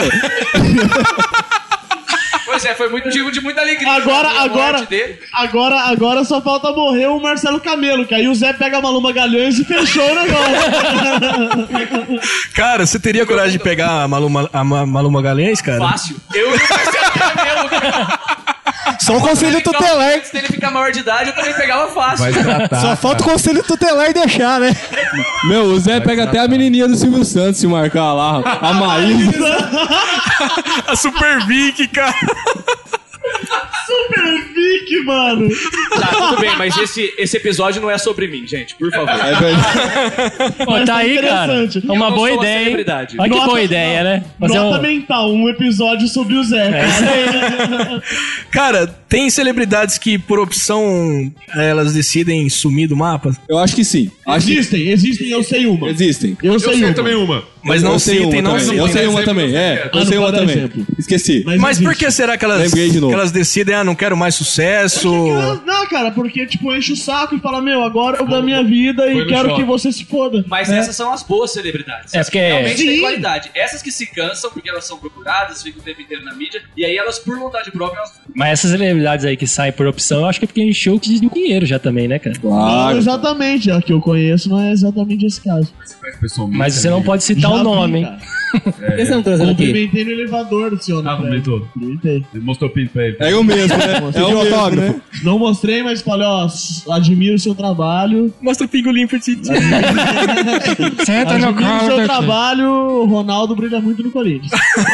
Speaker 4: Pois é, foi muito motivo de muita alegria.
Speaker 9: Agora,
Speaker 4: a
Speaker 9: agora,
Speaker 4: morte dele.
Speaker 9: agora só falta morrer o Marcelo Camelo, que aí o Zé pega a Maluma Galhães e fechou o negócio.
Speaker 3: Cara, você teria coragem de pegar a Maluma Galhães, cara?
Speaker 4: Fácil. Eu e o Marcelo Camelo, cara.
Speaker 11: Só o conselho tutelar.
Speaker 4: Antes dele ficar maior de idade, eu também pegava fácil.
Speaker 10: Vai tratar.
Speaker 11: Só falta o conselho tutelar e deixar, né?
Speaker 7: Meu, o Zé pega até a menininha do Silvio Santos se marcar lá, a Maísa.
Speaker 3: A Super Vic, cara.
Speaker 9: Super Vic, mano.
Speaker 4: Tá, tudo bem, mas esse episódio não é sobre mim, gente, por favor.
Speaker 7: É verdade.
Speaker 6: Pô, tá aí, cara.
Speaker 9: interessante.
Speaker 6: É uma
Speaker 4: Eu não
Speaker 6: boa
Speaker 4: sou uma
Speaker 6: ideia, hein?
Speaker 4: celebridade.
Speaker 6: Olha que
Speaker 9: Nota-
Speaker 6: boa ideia, né? Fazer
Speaker 9: Nota
Speaker 6: um...
Speaker 9: mental, um episódio sobre o Zé. Cara.
Speaker 3: Cara, tem celebridades que, por opção, elas decidem sumir do mapa?
Speaker 7: Eu acho que sim. Acho que
Speaker 9: Existem, eu sei uma.
Speaker 7: existem.
Speaker 9: Eu
Speaker 10: Eu
Speaker 9: sei
Speaker 10: sei
Speaker 9: uma.
Speaker 10: também uma.
Speaker 3: Mas não citem, não citem.
Speaker 7: Eu sei uma também, eu sei uma também. Esqueci.
Speaker 3: Mas por que será que elas decidem, não quero mais sucesso?
Speaker 9: Não, cara, porque, tipo, enche o saco e fala, agora eu da minha vida e quero que você se foda.
Speaker 4: Mas essas são as boas celebridades.
Speaker 6: Porque
Speaker 4: realmente tem qualidade. Essas que se cansam porque elas são procuradas, ficam o tempo inteiro na mídia, e aí elas, por vontade própria,
Speaker 6: Mas essas celebridades aí que saem por opção, eu acho que é porque encheu de dinheiro já também, né, cara?
Speaker 9: Claro. Não, exatamente. A que eu conheço não é exatamente esse caso.
Speaker 6: Mas você não pode citar o nome, hein?
Speaker 8: Por que você não trazendo aqui?
Speaker 9: Cumprimentei no elevador, senhor.
Speaker 10: Cumprimentou.
Speaker 9: Cumprimentei.
Speaker 10: Ele mostrou o pinto pra ele.
Speaker 7: É eu mesmo, né? É o autógrafo, né?
Speaker 9: Não mostrei, mas falei, admiro o seu trabalho.
Speaker 3: Mostra o pingolim pra ti.
Speaker 5: Senta no
Speaker 9: Admiro o
Speaker 5: colo.
Speaker 9: seu trabalho, o Ronaldo brilha muito no Corinthians.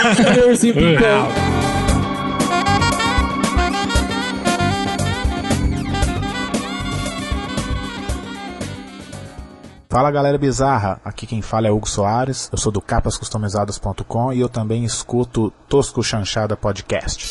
Speaker 12: Fala galera bizarra, aqui quem fala é Hugo Soares, eu sou do capascustomizadas.com e eu também escuto Tosco Chanchada Podcast.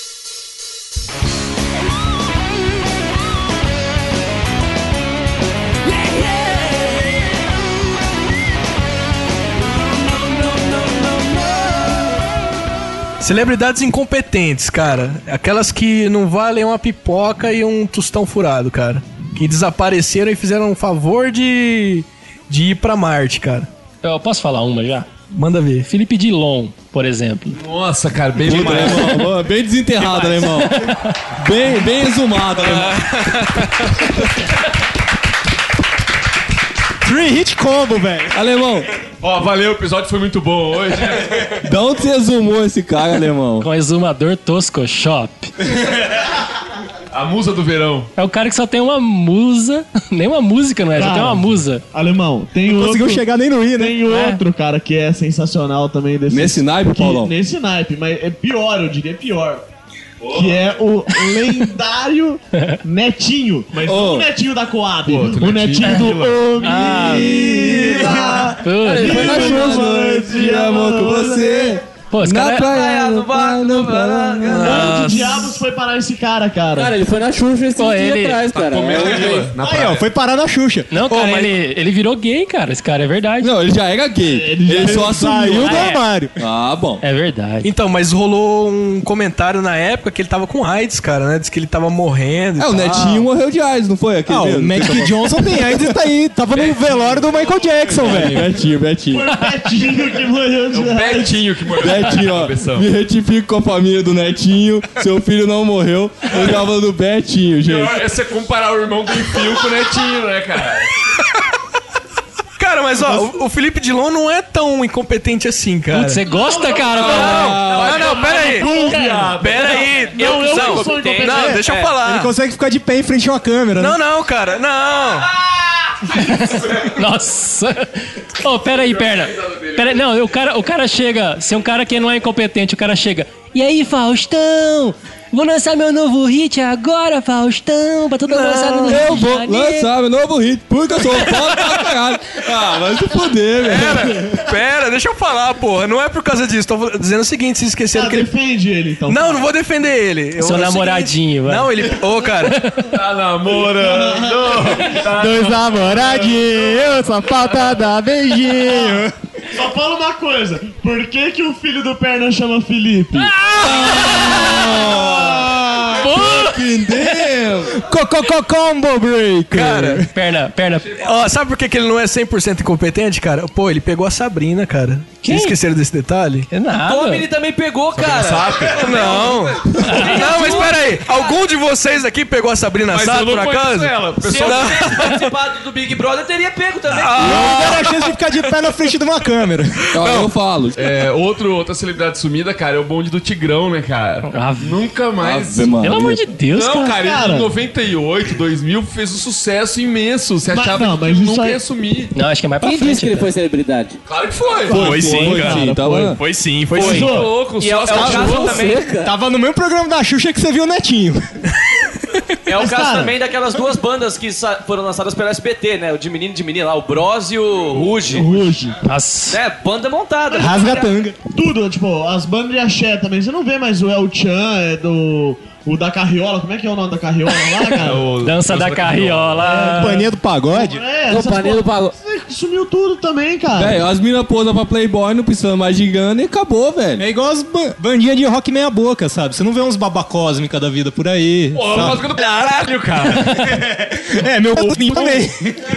Speaker 3: Celebridades incompetentes, cara. Aquelas que não valem uma pipoca e um tostão furado, cara. Que desapareceram e fizeram um favor de ir pra Marte, cara.
Speaker 6: Eu posso falar uma já?
Speaker 3: Manda ver.
Speaker 6: Felipe Dilon, por exemplo.
Speaker 10: Nossa, cara, bem demais.
Speaker 7: Alemão, bem desenterrado, alemão. Bem exumado, alemão.
Speaker 11: 3-hit combo, velho.
Speaker 7: Alemão.
Speaker 10: Valeu, o episódio foi muito bom hoje.
Speaker 7: Da onde você exumou esse cara, alemão?
Speaker 6: Com o exumador Tosco Shop.
Speaker 10: A musa do verão.
Speaker 6: É o cara que só tem uma musa. Nem uma música, não é? Só tem uma musa.
Speaker 9: Alemão, tem outro.
Speaker 11: Conseguiu chegar nem no I, né?
Speaker 9: Tem outro, cara, que é sensacional também.
Speaker 7: Nesse naipe, Paulão?
Speaker 9: Nesse naipe, mas é pior, eu diria pior. Que é o lendário Netinho. Mas não o Netinho da Coab. O Netinho do
Speaker 7: Ele foi na chuva, te amo com você.
Speaker 6: Pô, esse cara
Speaker 9: praia, onde diabos foi parar esse cara?
Speaker 8: Cara, ele foi na Xuxa esse dia atrás, cara.
Speaker 11: Aí, ó, foi parar na Xuxa.
Speaker 6: Não, cara, ele virou gay, cara. Esse cara é verdade.
Speaker 7: Não, ele já era gay. Ele só saiu do armário. Ah, bom.
Speaker 6: É verdade.
Speaker 3: Então, mas rolou um comentário na época que ele tava com AIDS, cara, né? Diz que ele tava morrendo.
Speaker 7: O Netinho morreu de AIDS, não foi? Aquele
Speaker 11: O Magic Johnson tem AIDS e tá aí. Tava no velório do Michael Jackson, velho.
Speaker 7: Betinho.
Speaker 9: Foi o Betinho que morreu de
Speaker 10: Betinho que morreu.
Speaker 7: Netinho, ó, me retifico com a família do Netinho. Seu filho não morreu. Eu tava do Betinho, gente.
Speaker 10: É você comparar o irmão do Fio com o Netinho, né, cara?
Speaker 3: Cara, mas ó, o Felipe Dilon não é tão incompetente assim, cara.
Speaker 6: Putz, você gosta, cara?
Speaker 3: Não, pera aí. Não, deixa eu falar.
Speaker 11: Ele consegue ficar de pé em frente a uma câmera, né?
Speaker 3: Não, cara, não.
Speaker 6: Nossa. Pera aí, perna. Não, o cara chega. Se é um cara que não é incompetente, o cara chega. E aí, Faustão? Vou lançar meu novo hit agora, Faustão, pra todo mundo lançar no Rio
Speaker 7: Eu
Speaker 6: de
Speaker 7: vou
Speaker 6: Janeiro.
Speaker 7: lançar meu novo hit, porque eu sou foda pra caralho. Vai se fuder, velho.
Speaker 3: Pera, deixa eu falar, porra. Não é por causa disso. Tô dizendo o seguinte, vocês esqueceram que ele...
Speaker 9: defende ele, então.
Speaker 3: Não vou defender ele.
Speaker 6: Seu namoradinho, vai.
Speaker 3: Não, ele... cara.
Speaker 10: Tá namorando.
Speaker 11: Dois namoradinhos, só falta dar beijinho.
Speaker 9: Só fala uma coisa. Por que o filho do Perna chama Felipe?
Speaker 11: Combo breaker.
Speaker 3: Cara, perna. Ó, sabe por que ele não é 100% incompetente, cara? Pô, ele pegou a Sabrina, cara.
Speaker 6: Quem?
Speaker 3: Vocês esqueceram desse detalhe?
Speaker 6: É nada.
Speaker 4: O Tommy também pegou, cara.
Speaker 3: Não, mas pera aí. Algum de vocês aqui pegou a Sabrina Sato, por acaso?
Speaker 4: Se eu tivesse participado do Big Brother, teria pego também.
Speaker 11: Eu deram a chance de ficar de pé na frente de uma câmera.
Speaker 7: Eu falo.
Speaker 10: Outra celebridade sumida, cara, é o bonde do Tigrão, né, cara? Nunca mais.
Speaker 6: Pelo amor de Deus,
Speaker 10: não,
Speaker 6: cara.
Speaker 10: Ele em 98, 2000 fez um sucesso imenso. Você achava que ele nunca ia sumir.
Speaker 6: Não, acho que é mais pra
Speaker 8: Quem
Speaker 6: frente.
Speaker 8: disse que ele foi celebridade?
Speaker 10: Claro que foi.
Speaker 3: Foi sim, cara.
Speaker 7: Foi
Speaker 3: sim.
Speaker 10: Louco,
Speaker 4: E é o caso também.
Speaker 11: Tava no mesmo programa da Xuxa que você viu o Netinho.
Speaker 4: É o caso também daquelas duas bandas que foram lançadas pela SBT, né? O de menina lá, o Bros e o Ruge.
Speaker 6: Nossa.
Speaker 4: É, banda montada.
Speaker 11: Rasga-tanga.
Speaker 9: Tudo, tipo, as bandas de axé também. Você não vê mais o El Chan, o da Carriola. Como é que é o nome da Carriola lá, cara?
Speaker 6: Dança da Carriola.
Speaker 11: Companhia do Pagode.
Speaker 8: Companhia do Pagode.
Speaker 9: sumiu tudo também, cara.
Speaker 7: Velho, as minas posam pra Playboy, não precisa mais de grana e acabou, velho.
Speaker 11: É igual as bandinhas de rock meia boca, sabe? Você não vê uns babacósmica da vida por aí.
Speaker 10: Pô, a música do caralho, cara.
Speaker 11: Meu c***inho também.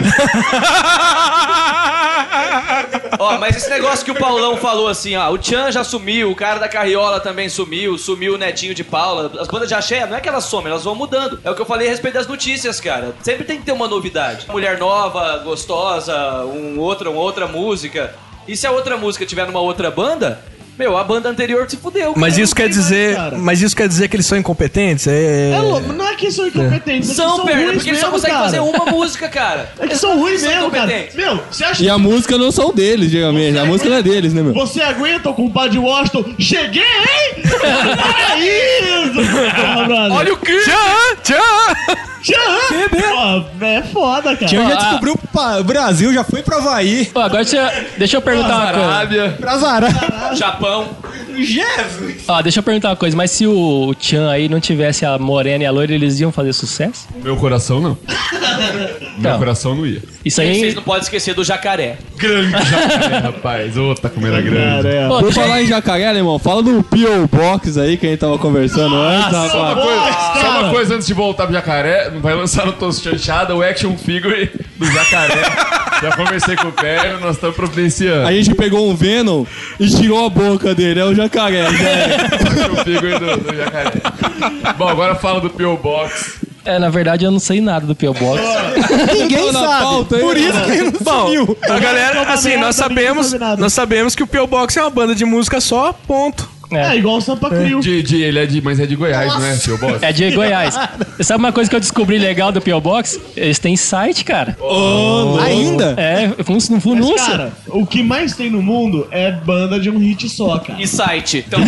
Speaker 4: Ó, mas esse negócio que o Paulão falou assim, ó, o Tchan já sumiu, o cara da Carriola também sumiu o Netinho de Paula. As bandas de axé, não é que elas somem, elas vão mudando. É o que eu falei a respeito das notícias, cara. Sempre tem que ter uma novidade. Mulher nova, gostosa, uma outra música. E se a outra música tiver numa outra banda, meu, a banda anterior se fudeu.
Speaker 3: Mas
Speaker 4: cara,
Speaker 3: isso quer dizer, que eles são incompetentes?
Speaker 9: Não é que são incompetentes,
Speaker 4: são perna, porque eles só conseguem fazer uma música, cara.
Speaker 9: É que são ruins mesmo, cara. Meu, você acha
Speaker 7: E a música não são deles, geralmente. A música não é deles, né, meu?
Speaker 9: Você aguenta o compadre Washington? Cheguei, hein? Olha isso!
Speaker 3: Olha o que? Tchan!
Speaker 9: É foda, cara.
Speaker 11: Tchan já descobriu o Brasil, já foi pra Havaí.
Speaker 6: Pô, agora deixa eu perguntar uma coisa.
Speaker 10: Arábia.
Speaker 11: Pra Zará.
Speaker 4: Japão.
Speaker 11: Jesus!
Speaker 6: Ó, deixa eu perguntar uma coisa, mas se o Tchan aí não tivesse a morena e a loira, eles iam fazer sucesso?
Speaker 10: Meu coração não. Meu coração não ia.
Speaker 6: Isso
Speaker 4: E
Speaker 6: aí...
Speaker 4: vocês não podem esquecer do Jacaré.
Speaker 10: Grande jacaré, rapaz. Ô, tá comendo grande.
Speaker 6: Pô,
Speaker 7: Por falar em jacaré, irmão, fala do P.O. Box aí que a gente tava conversando antes,
Speaker 10: Só
Speaker 7: rapaz.
Speaker 10: uma coisa antes de voltar pro jacaré, vai lançar no Tosto Chanchada o action figure do jacaré. Já conversei com o Pedro, nós estamos providenciando.
Speaker 7: A gente pegou um Venom e tirou a boca dele, é o jacaré. Já é.
Speaker 10: Action figure do jacaré. Bom, agora fala do P.O. Box.
Speaker 6: na verdade eu não sei nada do P.O. Box.
Speaker 11: Ninguém
Speaker 7: Tá na
Speaker 11: sabe.
Speaker 7: pauta aí,
Speaker 11: Por isso
Speaker 7: né?
Speaker 11: que ele não sumiu.
Speaker 3: A galera, assim, nós sabemos que o P.O. Box é uma banda de música só, ponto.
Speaker 9: É igual o Sampa Crio.
Speaker 10: Mas é de Goiás, não é, P.O. Box?
Speaker 6: É de Goiás. E sabe uma coisa que eu descobri legal do P.O. Box? Eles têm site, cara.
Speaker 11: Ainda?
Speaker 6: Funúncia.
Speaker 9: Cara, o que mais tem no mundo é banda de um hit só, cara.
Speaker 4: E site. Então,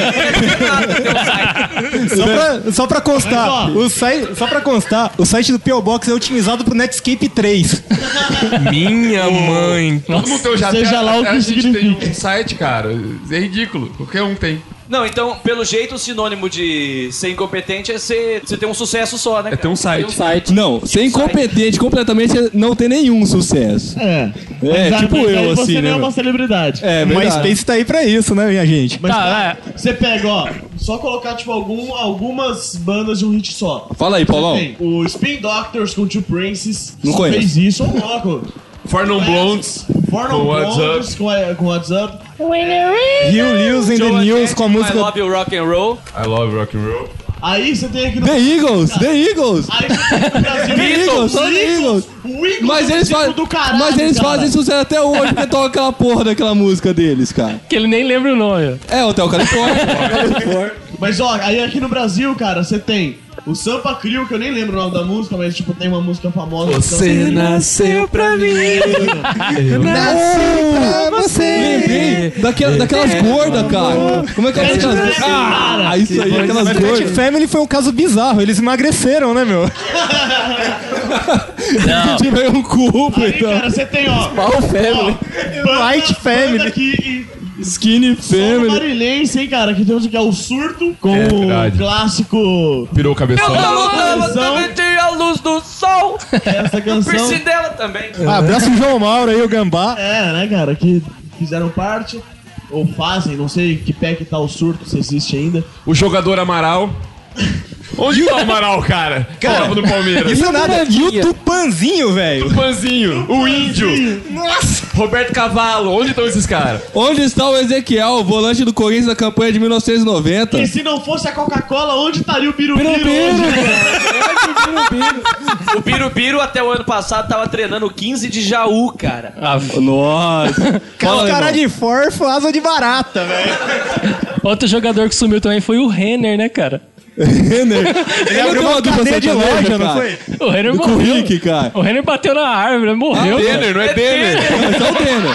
Speaker 11: Só pra constar, o site do P.O. Box é otimizado pro Netscape 3.
Speaker 3: Minha mãe.
Speaker 10: Todo mundo tem
Speaker 9: Seja lá o que
Speaker 10: a gente
Speaker 9: significa.
Speaker 10: tem um site, cara. É ridículo. Qualquer um tem.
Speaker 4: não, então, pelo jeito, o sinônimo de ser incompetente é você ter um sucesso só, né?
Speaker 10: É ter um site.
Speaker 4: Tem site.
Speaker 7: Não, ser incompetente completamente é não ter nenhum sucesso.
Speaker 9: É.
Speaker 7: É,
Speaker 9: Mas
Speaker 7: tipo
Speaker 9: aí
Speaker 7: eu,
Speaker 9: você
Speaker 7: assim,
Speaker 9: não
Speaker 7: né?
Speaker 9: é uma celebridade.
Speaker 7: É,
Speaker 11: O
Speaker 7: verdade.
Speaker 11: MySpace tá aí pra isso, né, minha gente?
Speaker 9: Mas
Speaker 6: Tá,
Speaker 9: você pega, ó, só colocar, tipo, algumas bandas de um hit só.
Speaker 7: Fala aí, Paulão.
Speaker 9: Tem o Spin Doctors com Two Princes.
Speaker 7: Não
Speaker 9: só
Speaker 7: conheço.
Speaker 9: fez isso, ô louco.
Speaker 10: For Non Blondes.
Speaker 9: For
Speaker 10: Com
Speaker 9: Non
Speaker 10: What's
Speaker 9: Blondes com What's Up.
Speaker 11: Rio Lewis and the
Speaker 4: Joe
Speaker 11: News
Speaker 4: Jack,
Speaker 11: com a
Speaker 4: I
Speaker 11: música...
Speaker 4: Love You Rock and Roll.
Speaker 10: I love rock and roll.
Speaker 9: Aí você tem aqui no...
Speaker 7: The Eagles, The Eagles.
Speaker 9: Aí você tem no Brasil...
Speaker 7: Beatles,
Speaker 9: o
Speaker 7: Eagles.
Speaker 9: O Eagles
Speaker 7: Mas
Speaker 9: é um
Speaker 7: eles,
Speaker 9: disco do caralho,
Speaker 7: mas eles
Speaker 9: cara.
Speaker 7: fazem sucesso até hoje porque toca aquela porra daquela música deles, cara.
Speaker 6: Que ele nem lembra o nome.
Speaker 7: É, Hotel Califórnia.
Speaker 9: Mas ó, aí aqui no Brasil, cara, você tem o Sampa Crio, que eu nem lembro o nome da música, mas tipo, tem uma música famosa.
Speaker 3: Você nasceu pra mim. Eu nasci pra você.
Speaker 7: Lembrei daquelas gordas, cara. Como é que é aquelas... Ah, isso aí, aquelas
Speaker 11: Mas
Speaker 7: gordas.
Speaker 11: Fat Family foi um caso bizarro, eles emagreceram, né, meu?
Speaker 7: Tiveram um culpa,
Speaker 9: Aí,
Speaker 7: então.
Speaker 9: cara, você tem, ó.
Speaker 11: White Family.
Speaker 9: Aqui,
Speaker 7: Skinny
Speaker 9: Family.
Speaker 7: Family.
Speaker 9: Marilhense, hein, cara, que temos aqui é o Surto com
Speaker 10: É
Speaker 9: o
Speaker 10: verdade.
Speaker 9: clássico.
Speaker 10: Pirou o cabeção.
Speaker 4: Também tem a luz do sol.
Speaker 9: Essa
Speaker 4: O
Speaker 9: canção.
Speaker 4: piercing dela também.
Speaker 11: Abraço o João Mauro aí, o Gambá.
Speaker 9: É, né, cara, que fizeram parte. Ou fazem, não sei que pé que tá o Surto, se existe ainda.
Speaker 10: O jogador Amaral. Onde tá o Amaral, cara? Tava no Palmeiras.
Speaker 11: Isso nada. E o Tupanzinho, velho.
Speaker 10: O Panzinho, o Índio.
Speaker 11: Nossa.
Speaker 10: Roberto Cavalo. Onde estão esses caras?
Speaker 7: Onde está o Ezequiel, o volante do Corinthians da campanha de 1990?
Speaker 9: E se não fosse a Coca-Cola, onde estaria o Birubiru hoje?
Speaker 4: O Birubiru até o ano passado tava treinando 15 de Jaú, cara.
Speaker 7: Nossa. Fala aí,
Speaker 11: Cara
Speaker 7: irmão.
Speaker 11: de forfo, asa de barata, velho.
Speaker 6: Outro jogador que sumiu também foi o Renner, né, cara?
Speaker 7: Renner. Ele
Speaker 11: abriu uma cadeia de loja, não foi?
Speaker 6: O Renner
Speaker 7: Com o
Speaker 6: morreu.
Speaker 7: Rick, cara.
Speaker 6: O Renner bateu na árvore, morreu. cara.
Speaker 10: Denner, não é Denner.
Speaker 7: É só o Denner.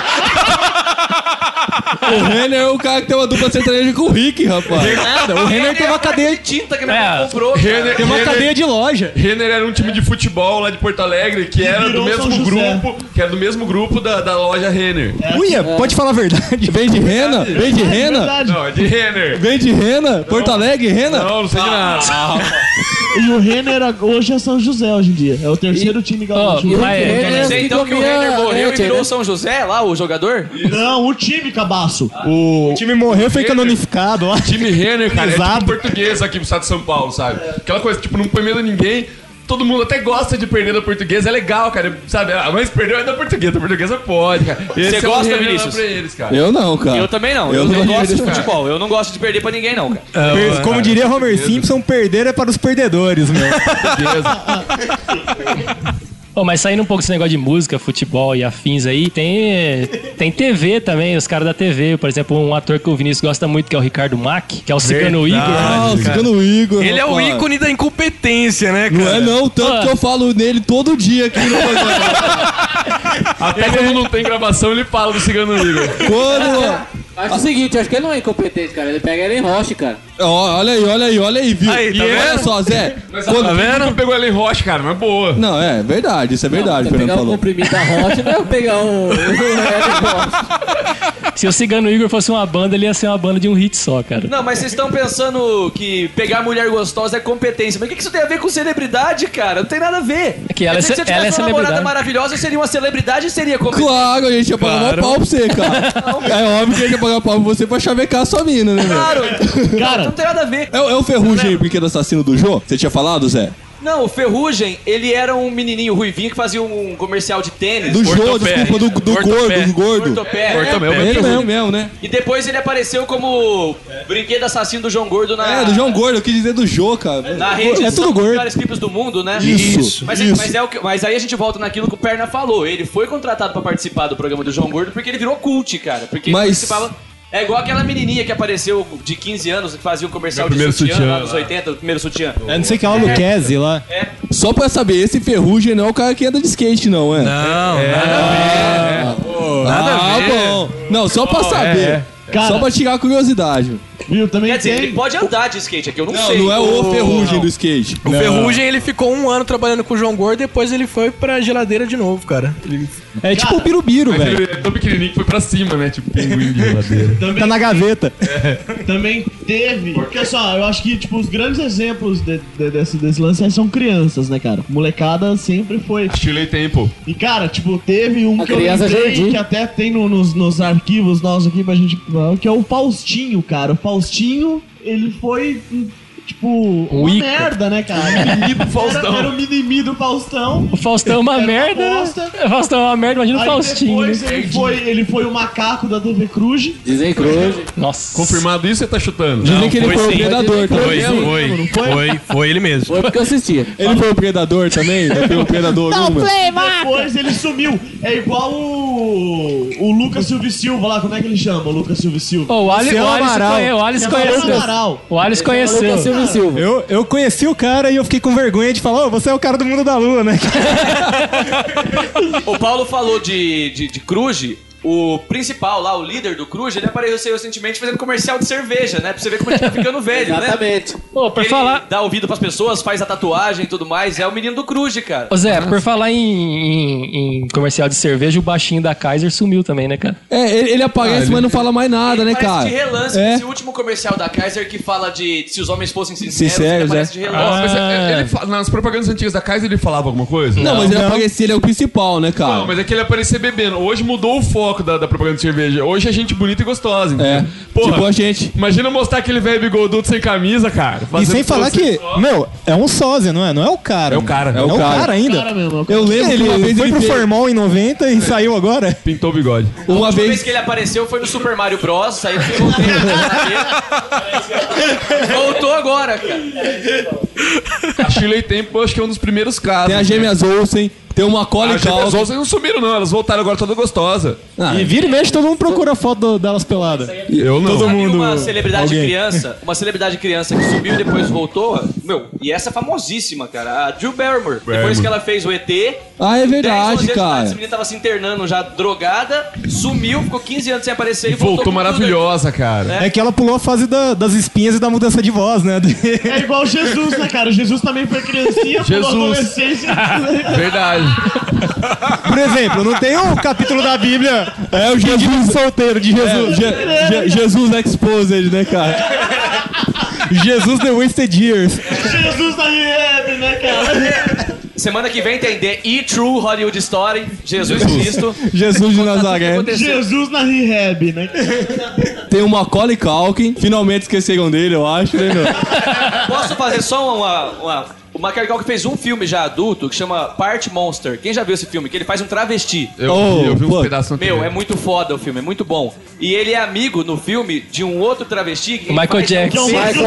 Speaker 7: O Renner é o cara que tem uma dupla sertaneja com o Rick, rapaz.
Speaker 11: Nada, o Renner tem uma cadeia
Speaker 4: de tinta que minha
Speaker 6: É.
Speaker 4: mãe comprou.
Speaker 10: Renner,
Speaker 11: Tem uma
Speaker 10: Renner-
Speaker 11: cadeia de loja.
Speaker 10: Renner era um time de futebol lá de Porto Alegre que era do
Speaker 9: virou
Speaker 10: mesmo
Speaker 9: São José.
Speaker 10: grupo, que era do mesmo grupo da loja Renner.
Speaker 11: Uia, pode falar a verdade.
Speaker 7: Vem de rena? Vem de rena?
Speaker 9: Verdade.
Speaker 10: Não, é de Renner.
Speaker 7: Vem de rena? Porto Alegre, rena?
Speaker 10: Não sei de nada.
Speaker 9: E o Renner hoje é São José hoje em dia. É o terceiro time gaúcho.
Speaker 4: Quer dizer então que o Renner morreu e virou São José lá, o jogador?
Speaker 9: Não, o time, cabaço.
Speaker 11: O time morreu, foi canonificado ó.
Speaker 10: O time Renner, cara, é
Speaker 11: Exato.
Speaker 10: tipo português aqui no estado de São Paulo, sabe? Aquela coisa, tipo, não põe medo em ninguém. Todo mundo até gosta de perder da portuguesa, é legal, cara, sabe? Mas perdeu é da portuguesa pode, cara.
Speaker 4: Você gosta, Vinícius?
Speaker 10: Pra eles, cara.
Speaker 7: Eu não, cara.
Speaker 4: Eu também não. Eu não gosto de futebol. Eu não gosto de perder pra ninguém, não, cara.
Speaker 11: Como diria Homer Simpson, perder é para os perdedores, meu.
Speaker 6: Oh, mas saindo um pouco desse negócio de música, futebol e afins aí, tem TV também, os caras da TV. Por exemplo, um ator que o Vinícius gosta muito, que é o Ricardo Mack, que é o Cigano Igor.
Speaker 7: Ah, o Cigano Igor.
Speaker 3: Ele é o ícone da incompetência, né, cara?
Speaker 7: Não é não, tanto que eu falo nele todo dia aqui no programa.
Speaker 10: Até quando não tem gravação, ele fala do Cigano Igor.
Speaker 7: Quando...
Speaker 8: Acho o seguinte, acho que ele não é incompetente, cara. Ele pega Ellen Roche, cara.
Speaker 7: Olha aí, viu?
Speaker 3: Aí, tá
Speaker 7: olha
Speaker 3: vendo?
Speaker 7: só, Zé.
Speaker 10: Mas tá vendo? Não pegou Ellen Roche, cara, mas boa.
Speaker 7: Não, é verdade, isso é verdade.
Speaker 8: Não,
Speaker 7: o
Speaker 8: pegar
Speaker 7: Fernando
Speaker 8: um
Speaker 7: falou.
Speaker 8: comprimido da Roche não é pegar um Ellen Roche.
Speaker 6: Se o Cigano Igor fosse uma banda, ele ia ser uma banda de um hit só, cara.
Speaker 4: Não, mas vocês estão pensando que pegar mulher gostosa é competência. Mas o que isso tem a ver com celebridade, cara? Não tem nada a ver.
Speaker 6: É que ela
Speaker 4: Se você
Speaker 6: ela
Speaker 4: tivesse
Speaker 6: é
Speaker 4: uma namorada
Speaker 6: celebridade.
Speaker 4: maravilhosa, seria uma celebridade e seria competente.
Speaker 7: Claro, a gente ia pagar uma pau pra você, cara. É óbvio que a gente ia pagar uma pau pra você pra chavecar a sua mina, né, velho?
Speaker 4: Claro.
Speaker 9: Cara,
Speaker 4: não tem nada a ver.
Speaker 7: É o Ferrugem, brinquedo assassino do Jô? Você tinha falado, Zé?
Speaker 4: Não, o Ferrugem, ele era um menininho ruivinho que fazia um comercial de tênis.
Speaker 7: Do Jô, desculpa, do gordo.
Speaker 4: Ortopé.
Speaker 7: Ele mesmo, né?
Speaker 4: E depois ele apareceu como brinquedo assassino do João Gordo na...
Speaker 7: É, do João Gordo, eu quis dizer do Jô, cara.
Speaker 4: Na rede
Speaker 7: é
Speaker 4: dos
Speaker 7: tudo gordo.
Speaker 4: melhores clipes do mundo, né?
Speaker 7: Isso.
Speaker 4: Mas aí a gente volta naquilo que o Perna falou. Ele foi contratado pra participar do programa do João Gordo porque ele virou cult, cara. Porque ele participava... É igual aquela menininha que apareceu de 15 anos que fazia um comercial de sutiã lá nos 80, o primeiro sutiã.
Speaker 11: É, não sei que é o Luquezzi lá.
Speaker 4: É.
Speaker 7: Só pra saber, esse Ferrugem não é o cara que anda de skate, não, é?
Speaker 3: Não, nada a ver. Nada a ver.
Speaker 7: Bom. Não, só pra saber.
Speaker 9: Cara,
Speaker 7: só pra tirar a curiosidade.
Speaker 9: Viu, também
Speaker 4: Quer dizer,
Speaker 9: tem...
Speaker 4: ele pode andar de skate aqui, eu não sei.
Speaker 7: Não é o Ferrugem do skate.
Speaker 3: O Ferrugem, ele ficou 1 ano trabalhando com o João Gordo, depois ele foi pra geladeira de novo, cara.
Speaker 11: É tipo o Birubiru,
Speaker 10: Mas
Speaker 11: velho.
Speaker 10: ele é tão pequenininho que foi pra cima, né? Tipo, pinguim de geladeira.
Speaker 11: Tá na gaveta.
Speaker 9: Também teve. Porque só, eu acho que tipo, os grandes exemplos desse lance são crianças, né, cara? Molecada sempre foi.
Speaker 10: Shirley Temple.
Speaker 9: E, cara, tipo, teve um
Speaker 8: A
Speaker 9: que eu
Speaker 8: criança
Speaker 9: lembrei,
Speaker 8: Jardim.
Speaker 9: que até tem nos arquivos nossos aqui pra gente. Que é o Faustinho, cara. O Faustinho, ele foi. Tipo, uma
Speaker 6: ícone.
Speaker 9: merda, né, cara?
Speaker 10: Mini do Faustão.
Speaker 9: Era o mini do Faustão.
Speaker 6: O Faustão é uma
Speaker 9: Era
Speaker 6: merda.
Speaker 9: bosta.
Speaker 6: O Faustão é uma merda, imagina o
Speaker 9: Aí
Speaker 6: Faustinho.
Speaker 9: depois ele foi o macaco da TV Cruz.
Speaker 8: Dizem Cruz.
Speaker 6: Nossa.
Speaker 10: Confirmado isso, você tá chutando?
Speaker 7: Dizem que ele foi o
Speaker 3: sim.
Speaker 7: predador também.
Speaker 3: Foi ele mesmo.
Speaker 8: Foi porque eu assisti.
Speaker 7: Ele foi o predador também? Foi o predador 1.
Speaker 9: Depois ele sumiu. É igual o Lucas Silva lá, como é que ele chama? O Lucas Silva.
Speaker 6: Oh, o Alice
Speaker 11: Amaral.
Speaker 6: conheceu.
Speaker 9: Amaral.
Speaker 6: O Alice conheceu.
Speaker 8: Lucas Silva e Silva.
Speaker 11: Eu conheci o cara e eu fiquei com vergonha de falar, você é o cara do mundo da lua, né?
Speaker 4: O Paulo falou de Cruz. O principal lá, o líder do Cruz, ele apareceu recentemente fazendo comercial de cerveja, né? Pra você ver como ele tá ficando velho, né?
Speaker 8: Exatamente.
Speaker 6: Pô, por
Speaker 4: Ele
Speaker 6: falar...
Speaker 4: dá ouvido pras pessoas, faz a tatuagem e tudo mais. É o menino do Cruz, cara.
Speaker 6: Ô Zé, por falar em comercial de cerveja, o baixinho da Kaiser sumiu também, né, cara?
Speaker 7: É, ele aparece, mas não fala mais nada, né,
Speaker 4: Parece
Speaker 7: cara?
Speaker 4: de relance,
Speaker 7: É.
Speaker 4: esse último comercial da Kaiser que fala de se os homens fossem sinceros,
Speaker 7: Sinceros,
Speaker 4: ele aparece
Speaker 7: é.
Speaker 4: de relance.
Speaker 10: Mas nas propagandas antigas da Kaiser ele falava alguma coisa?
Speaker 7: Não, mas ele aparecia, ele é o principal, né, cara?
Speaker 10: Não, mas é que ele aparecia bebendo. Hoje mudou o foco da propaganda de cerveja. Hoje é gente bonita e gostosa, entendeu?
Speaker 7: É,
Speaker 10: Porra,
Speaker 7: tipo a gente.
Speaker 10: Imagina mostrar aquele velho bigodudo sem camisa, cara.
Speaker 11: E
Speaker 10: fazendo
Speaker 11: sem falar
Speaker 10: todo
Speaker 11: que, meu, é um sósia, não é? Não é o cara.
Speaker 10: É o cara.
Speaker 11: É o cara ainda.
Speaker 9: Cara mesmo, é o cara.
Speaker 7: Eu lembro que uma
Speaker 11: Ele
Speaker 7: vez
Speaker 11: foi
Speaker 7: ele
Speaker 11: pro
Speaker 7: fez...
Speaker 11: Formol em 90 e saiu agora.
Speaker 10: Pintou o bigode.
Speaker 7: Uma
Speaker 4: A última vez
Speaker 7: vez...
Speaker 4: que ele apareceu foi no Super Mario Bros. Saiu e voltou voltou agora, cara.
Speaker 10: A Shirley Temple, eu acho que é um dos primeiros casos.
Speaker 7: Tem as gêmeas Olsen, tem o Macaulay
Speaker 10: As gêmeas
Speaker 7: Culkin.
Speaker 10: Olsen não sumiram, não. Elas voltaram agora toda gostosa.
Speaker 7: Ah,
Speaker 11: E vira e mexe, todo mundo procura foto delas peladas.
Speaker 10: Eu não.
Speaker 11: Todo
Speaker 4: Sabe
Speaker 11: mundo.
Speaker 4: uma celebridade
Speaker 11: alguém.
Speaker 4: criança, uma celebridade criança que subiu e depois voltou, meu, e essa é famosíssima, cara, a Drew Barrymore. Depois que ela fez o ET,
Speaker 7: Ah, é
Speaker 4: 10, 11
Speaker 7: verdade,
Speaker 4: anos de idade,
Speaker 7: cara.
Speaker 4: essa menina tava se internando já drogada, sumiu, ficou 15 anos sem aparecer e
Speaker 10: Voltou
Speaker 4: com tudo.
Speaker 10: maravilhosa, cara.
Speaker 11: É que ela pulou a fase das espinhas e da mudança de voz, né?
Speaker 9: É igual Jesus, né, cara? Jesus também foi criancinha, pulou
Speaker 10: Jesus.
Speaker 9: adolescência.
Speaker 10: Verdade.
Speaker 11: Por exemplo, não tem um capítulo da Bíblia. É o Jesus solteiro de Jesus.
Speaker 7: Jesus Exposed, né, cara?
Speaker 11: Jesus The Wasted Years.
Speaker 9: Jesus da Rehab, né, cara?
Speaker 4: Semana que vem tem The E-True Hollywood Story, Jesus Cristo.
Speaker 7: Jesus de Nazaré.
Speaker 9: Jesus na Rehab, né?
Speaker 7: Tem o Macaulay Culkin. Finalmente esqueceram dele, eu acho, né, meu?
Speaker 4: Posso fazer só O Macaulay Culkin fez um filme já adulto que chama Part Monster. Quem já viu esse filme? Que ele faz um travesti.
Speaker 10: Eu vi uns pedaços no
Speaker 4: Meu, é muito foda o filme, é muito bom. E ele é amigo no filme de um outro travesti. Que
Speaker 6: Michael Jackson.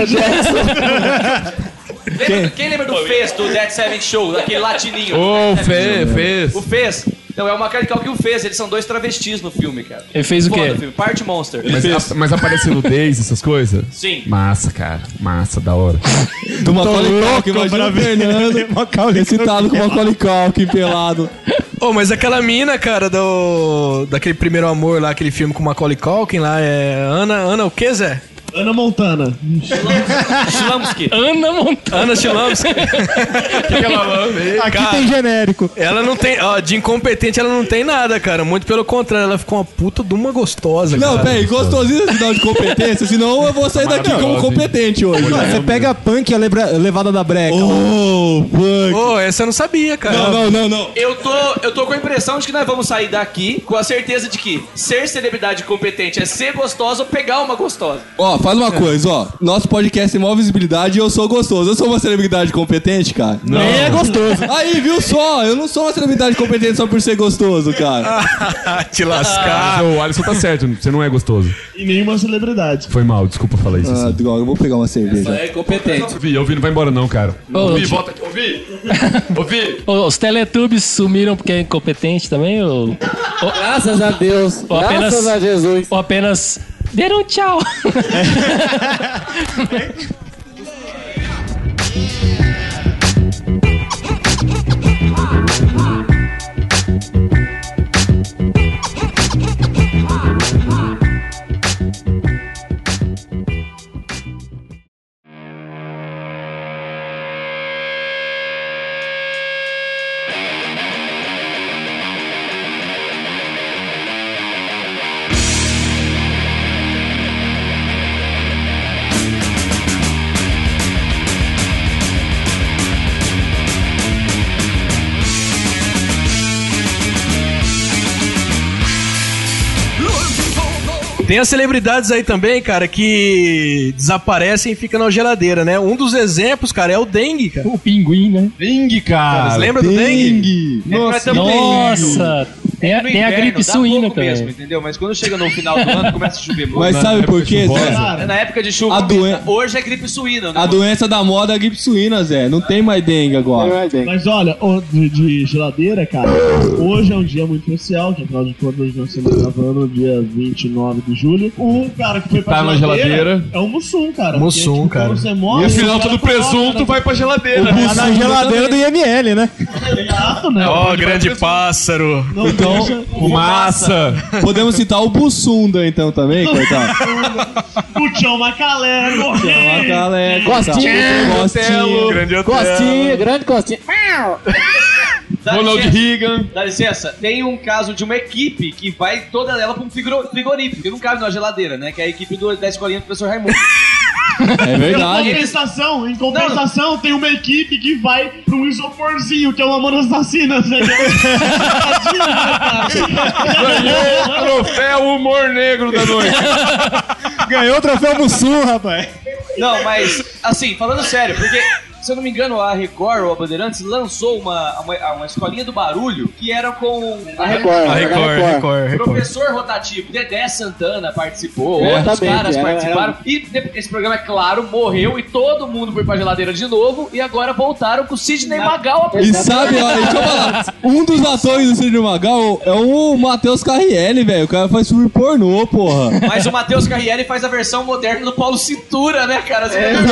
Speaker 4: Quem lembra do Fez, do Dead Seven Show, aquele latininho?
Speaker 10: O Fez.
Speaker 4: O Fez. Não, é o Macaulay Culkin que o Fez. Eles são dois travestis no filme, cara.
Speaker 6: Ele fez o quê?
Speaker 4: Filme. Part Monster.
Speaker 10: Mas aparece nudez, essas coisas?
Speaker 4: Sim.
Speaker 10: Massa, cara. Massa, da hora.
Speaker 7: Do Macaulay Culkin, imagina o Fernando excitado com o Macaulay Culkin pelado.
Speaker 3: Ô, mas aquela mina, cara, daquele Primeiro Amor lá, aquele filme com o Macaulay Culkin lá, é Ana o quê, Zé?
Speaker 9: Ana Montana.
Speaker 4: Chilamsky.
Speaker 3: Ana Chilamsky.
Speaker 10: O que ela lama?
Speaker 11: Aqui
Speaker 3: Cara,
Speaker 11: tem genérico.
Speaker 3: Ela não tem, ó, de incompetente ela não tem nada, cara. Muito pelo contrário, ela ficou uma puta de uma gostosa,
Speaker 7: Não,
Speaker 3: cara.
Speaker 7: peraí, gostosinho esse sinal de competência, senão eu vou sair daqui como competente hoje.
Speaker 11: Não, você pega a punk e a levada da breca.
Speaker 7: Punk.
Speaker 3: Ô, essa eu não sabia, cara.
Speaker 7: Não.
Speaker 4: Eu tô com a impressão de que nós vamos sair daqui com a certeza de que ser celebridade competente é ser gostosa ou pegar uma gostosa.
Speaker 7: Ó, faz uma coisa, ó. Nosso podcast tem maior visibilidade e eu sou gostoso. Eu sou uma celebridade competente, cara?
Speaker 11: Não. Nem é gostoso.
Speaker 7: Aí, viu só? Eu não sou uma celebridade competente só por ser gostoso, cara.
Speaker 3: Te lascar.
Speaker 10: O Alisson tá certo, você não é gostoso.
Speaker 9: E nenhuma celebridade.
Speaker 10: Foi mal, desculpa falar isso.
Speaker 7: Ah, droga, eu vou pegar uma cerveja.
Speaker 8: É competente.
Speaker 10: Ouvi, não vai embora não, cara. Ouvi,
Speaker 6: tipo-
Speaker 10: volta aqui. Ouvi.
Speaker 6: Os Teletubbies sumiram porque é incompetente também? Ou
Speaker 8: Graças a Deus.
Speaker 6: Ou apenas-
Speaker 8: Graças a Jesus.
Speaker 6: apenas deram tchau?
Speaker 3: Tem as celebridades aí também, cara, que desaparecem e ficam na geladeira, né? Um dos exemplos, cara, é o Dengue, cara.
Speaker 6: O pinguim, né?
Speaker 10: Dengue, cara.
Speaker 3: Vocês lembram do Dengue?
Speaker 4: Nossa,
Speaker 6: Nossa! Tem a gripe suína também.
Speaker 4: mesmo, entendeu? Mas quando chega no final do ano, começa a chover muito.
Speaker 7: Mas sabe por quê, Zé?
Speaker 4: É na época de chuva.
Speaker 7: A doen-
Speaker 4: Hoje é gripe suína, né?
Speaker 7: A doença da moda é a gripe suína, Zé. Não tem mais dengue agora.
Speaker 9: Mas olha, de geladeira, cara, hoje é um dia muito especial, que afinal de contas nós estamos gravando no dia 29 de julho. O cara que foi pra
Speaker 10: Tá na geladeira.
Speaker 9: é o Mussum, cara.
Speaker 3: Mussum,
Speaker 9: Porque,
Speaker 3: cara.
Speaker 9: Quando você morre,
Speaker 10: E afinal
Speaker 9: o cara
Speaker 10: todo
Speaker 9: coloca,
Speaker 10: presunto
Speaker 9: né?
Speaker 10: vai pra geladeira.
Speaker 11: Tá na geladeira do IML, né?
Speaker 9: Exato, né?
Speaker 3: Ó, grande pássaro.
Speaker 9: Não
Speaker 7: Então,
Speaker 9: deixa-
Speaker 10: Massa.
Speaker 7: Podemos citar o Bussunda, então, também, coitado.
Speaker 9: O Tchão Macalé, morreu.
Speaker 7: Galera,
Speaker 8: Costinha.
Speaker 3: Grande hotel.
Speaker 8: Costinha, grande costinha.
Speaker 10: Ronald Reagan.
Speaker 4: Dá licença, tem um caso de uma equipe que vai toda ela pra um frigorífico, que não cabe numa geladeira, né? Que é a equipe da escolinha do professor Raimundo.
Speaker 7: É verdade.
Speaker 9: Em compensação, tem uma equipe que vai pra um isoporzinho, que é uma Mamonas Assassinas, né?
Speaker 10: Ganhou o troféu Humor Negro da noite.
Speaker 11: Ganhou o troféu Mussum, rapaz.
Speaker 4: Não, mas, assim, falando sério, porque, se eu não me engano, a Record ou a Bandeirantes lançou uma escolinha do barulho que era com
Speaker 8: A Record.
Speaker 3: Record.
Speaker 4: professor rotativo. Dedé Santana participou,
Speaker 8: É,
Speaker 4: outros
Speaker 8: também,
Speaker 4: caras
Speaker 8: era-
Speaker 4: participaram. E esse programa, é claro, morreu e todo mundo foi pra geladeira de novo. E agora voltaram com o Sidney Magal.
Speaker 7: E sabe, olha, deixa eu falar. Um dos atores do Sidney Magal é o Matheus Carrielli, velho. O cara faz filme pornô, porra.
Speaker 4: Mas o Matheus Carrielli faz a versão moderna do Paulo Cintura, né, cara?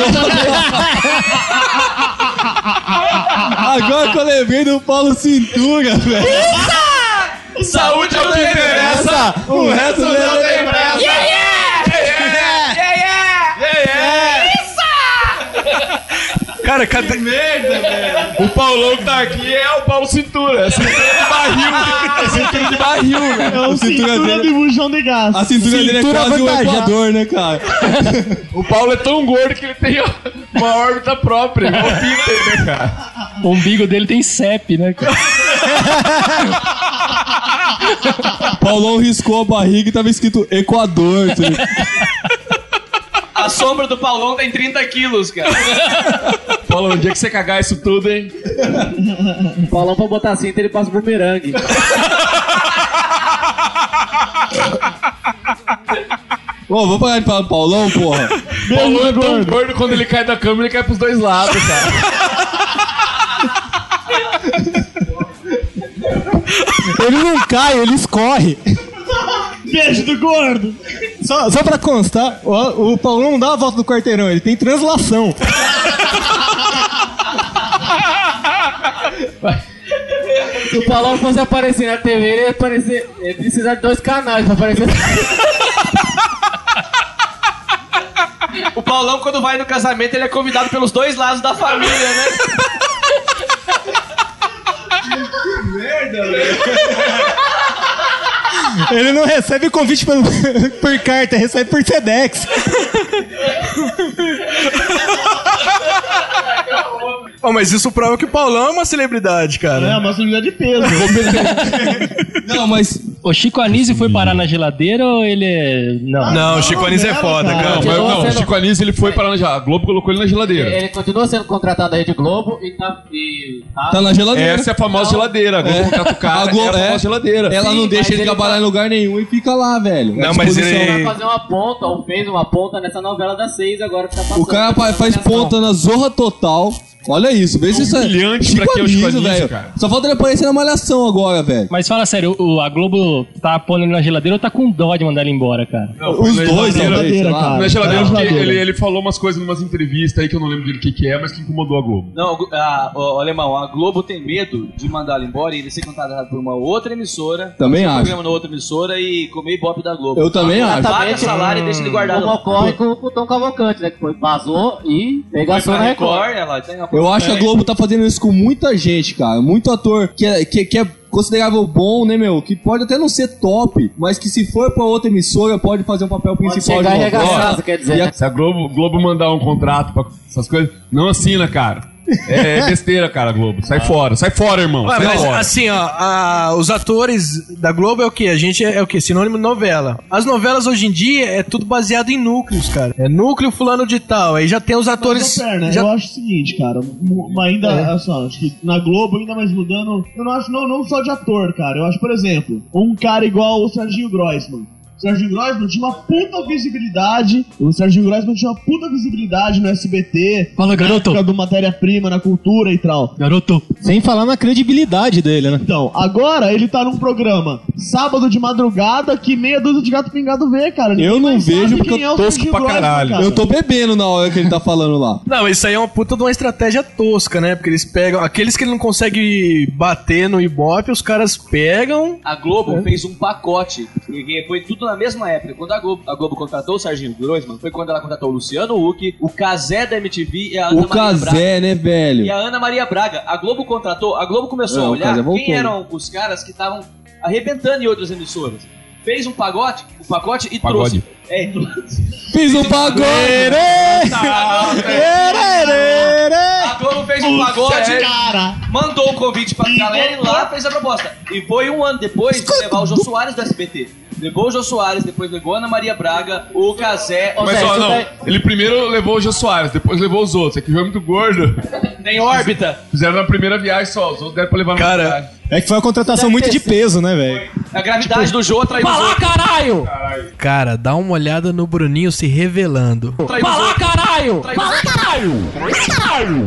Speaker 7: Agora que eu lembrei do Paulo Cintura, velho.
Speaker 4: Saúde é o que interessa!
Speaker 7: O resto não tem pressa.
Speaker 3: Cara, cadê...
Speaker 10: Merda, velho. O Paulão que tá aqui é o Paulo Cintura. É cintura de barril. É cintura de barril, velho.
Speaker 9: É o cintura de bujão de gás.
Speaker 7: A cintura dele é quase um Equador, né, cara?
Speaker 10: O Paulo é tão gordo que ele tem uma órbita própria, igual o Peter, né, cara?
Speaker 6: O umbigo dele tem CEP, né, cara?
Speaker 7: Paulão riscou a barriga e tava escrito Equador.
Speaker 4: A sombra do Paulão tem 30 quilos, cara.
Speaker 10: Paulão, onde é que você cagar isso tudo, hein?
Speaker 8: O Paulão, pra botar cinta, ele passa bumerangue.
Speaker 7: Ô, vamos parar de falar do Paulão, porra.
Speaker 10: O Paulão é tão gordo, quando ele cai da cama, ele cai pros dois lados, cara.
Speaker 11: Ele não cai, ele escorre.
Speaker 9: Beijo do gordo.
Speaker 11: Só pra constar, o Paulão não dá a volta do quarteirão, ele tem translação.
Speaker 8: Se o Paulão fosse aparecer na TV, ele ia aparecer. Ele precisar de 2 canais pra aparecer.
Speaker 4: O Paulão, quando vai no casamento, ele é convidado pelos 2 lados da família, né?
Speaker 9: Que merda, velho.
Speaker 11: Ele não recebe convite por carta, recebe por Sedex.
Speaker 3: Oh, mas isso prova que o Paulão é uma celebridade, cara.
Speaker 9: É uma celebridade de peso.
Speaker 7: Não, mas...
Speaker 6: O Chico Anísio foi parar na geladeira ou ele é...
Speaker 3: Não, o Chico Anísio é foda, cara.
Speaker 10: Não, o Chico Anísio, ele foi parar na geladeira. A Globo colocou ele na geladeira.
Speaker 8: Ele continua sendo contratado da Rede Globo e
Speaker 7: tá na geladeira.
Speaker 10: Essa é a famosa geladeira. A Globo contrata o cara,
Speaker 7: A Globo,
Speaker 10: é a famosa geladeira.
Speaker 7: Ela não deixa ele
Speaker 8: ele
Speaker 7: trabalhar em lugar nenhum e fica lá, velho.
Speaker 3: Não, mas ele...
Speaker 8: vai fazer uma ponta, ou fez uma ponta nessa novela das 6 agora que tá passando.
Speaker 7: O cara faz ponta na Zorra Total. Olha isso, vê se isso é
Speaker 10: humilhante pra quem é o Chico Anísio,
Speaker 7: velho.
Speaker 10: cara.
Speaker 7: Só falta ele aparecer na Malhação agora, velho.
Speaker 6: Mas fala sério, a Globo tá pondo ele na geladeira ou tá com dó de mandar ele embora, cara?
Speaker 10: Não,
Speaker 7: Os dois,
Speaker 9: geladeira, cara.
Speaker 10: Na geladeira,
Speaker 9: Tá na
Speaker 10: porque
Speaker 9: geladeira.
Speaker 10: ele falou umas coisas numas entrevistas aí que eu não lembro o que é, mas que incomodou a Globo.
Speaker 4: Não, o Alemão, a Globo tem medo de mandar ele embora e ele ser contratado por uma outra emissora.
Speaker 7: Também
Speaker 4: fazer um
Speaker 7: acho.
Speaker 4: programa na outra emissora e comer ibope da Globo.
Speaker 7: Eu também acho.
Speaker 4: Paga salário e deixa ele guardado.
Speaker 8: Como ocorre com o Tom Cavalcante, né? Que foi, vazou e
Speaker 4: Foi
Speaker 8: pegação
Speaker 4: pra
Speaker 8: na Record.
Speaker 4: ela tem uma
Speaker 7: Eu acho que a Globo tá fazendo isso com muita gente, cara. Muito ator que é considerável bom, né, meu? Que pode até não ser top, mas que se for pra outra emissora pode fazer um papel principal
Speaker 8: chegar
Speaker 7: de
Speaker 8: e arregaçar,
Speaker 7: novela.
Speaker 8: você quer dizer,
Speaker 7: E a-
Speaker 8: né?
Speaker 10: Se a Globo mandar um contrato pra essas coisas, não assina, cara. É besteira, cara, Globo. Sai fora, irmão.
Speaker 3: Ué,
Speaker 10: Sai
Speaker 3: mas
Speaker 10: fora.
Speaker 3: assim, ó, os atores da Globo é o quê? A gente é o quê? Sinônimo de novela. As novelas hoje em dia é tudo baseado em núcleos, cara. É núcleo fulano de tal. Aí já tem os atores.
Speaker 9: Mas, Perna,
Speaker 3: já...
Speaker 9: eu acho o seguinte, cara, ainda, assim, acho que na Globo ainda mais mudando, eu não acho não só de ator, cara, eu acho, por exemplo, um cara igual o Serginho Groisman. O Serginho Groisman tinha uma puta visibilidade. O Serginho Groisman tinha uma puta visibilidade no SBT.
Speaker 6: Fala, garoto.
Speaker 9: Na época do matéria-prima, na cultura e tal.
Speaker 6: Garoto.
Speaker 11: Sem falar na credibilidade dele, né?
Speaker 9: Então, agora ele tá num programa sábado de madrugada que meia dúzia de gato pingado vê, cara. Ninguém
Speaker 7: Eu não
Speaker 9: mais
Speaker 7: vejo
Speaker 9: sabe
Speaker 7: porque
Speaker 9: quem
Speaker 7: eu
Speaker 9: é o
Speaker 10: tosco
Speaker 9: Serginho
Speaker 10: pra
Speaker 9: Groisman,
Speaker 10: caralho.
Speaker 9: cara.
Speaker 7: Eu tô bebendo na hora que ele tá falando lá.
Speaker 3: Não, isso aí é uma puta de uma estratégia tosca, né? Porque eles pegam. Aqueles que ele não consegue bater no Ibope, os caras pegam.
Speaker 4: A Globo fez um pacote, porque foi tudo na mesma época. Quando a Globo contratou o Serginho Groisman, foi quando ela contratou o Luciano Huck, o Cazé da MTV e a Ana
Speaker 7: O
Speaker 4: Maria Braga.
Speaker 7: Cazé, né, velho?
Speaker 4: E a Ana Maria Braga. A Globo começou
Speaker 7: Não,
Speaker 4: a
Speaker 7: o
Speaker 4: olhar
Speaker 7: Cazé voltou,
Speaker 4: quem eram os caras que estavam arrebentando em outras emissoras. Fez um pacote e
Speaker 10: Pagode.
Speaker 4: trouxe. Trouxe.
Speaker 7: Fiz um pagode!
Speaker 4: A Globo fez um pagode, mandou o convite pra galera e lá fez a proposta. E foi um ano depois de levar o Jô Soares do SBT. Levou o Jô Soares, depois levou a Ana Maria Braga, o Cazé.
Speaker 10: Mas ó, não, ele primeiro levou o Jô Soares, depois levou os outros. É que o Jô é muito gordo.
Speaker 4: Tem órbita.
Speaker 10: Fizeram na primeira viagem só, os outros deram pra levar na
Speaker 3: Cara,
Speaker 10: viagem.
Speaker 11: É que foi uma contratação muito de peso, né, velho?
Speaker 4: A gravidade do Jô atraiu os outros.
Speaker 6: caralho!
Speaker 3: Cara, dá uma olhada no Bruninho se revelando.
Speaker 4: Atraiu os outros.
Speaker 6: caralho!
Speaker 4: Fala, caralho!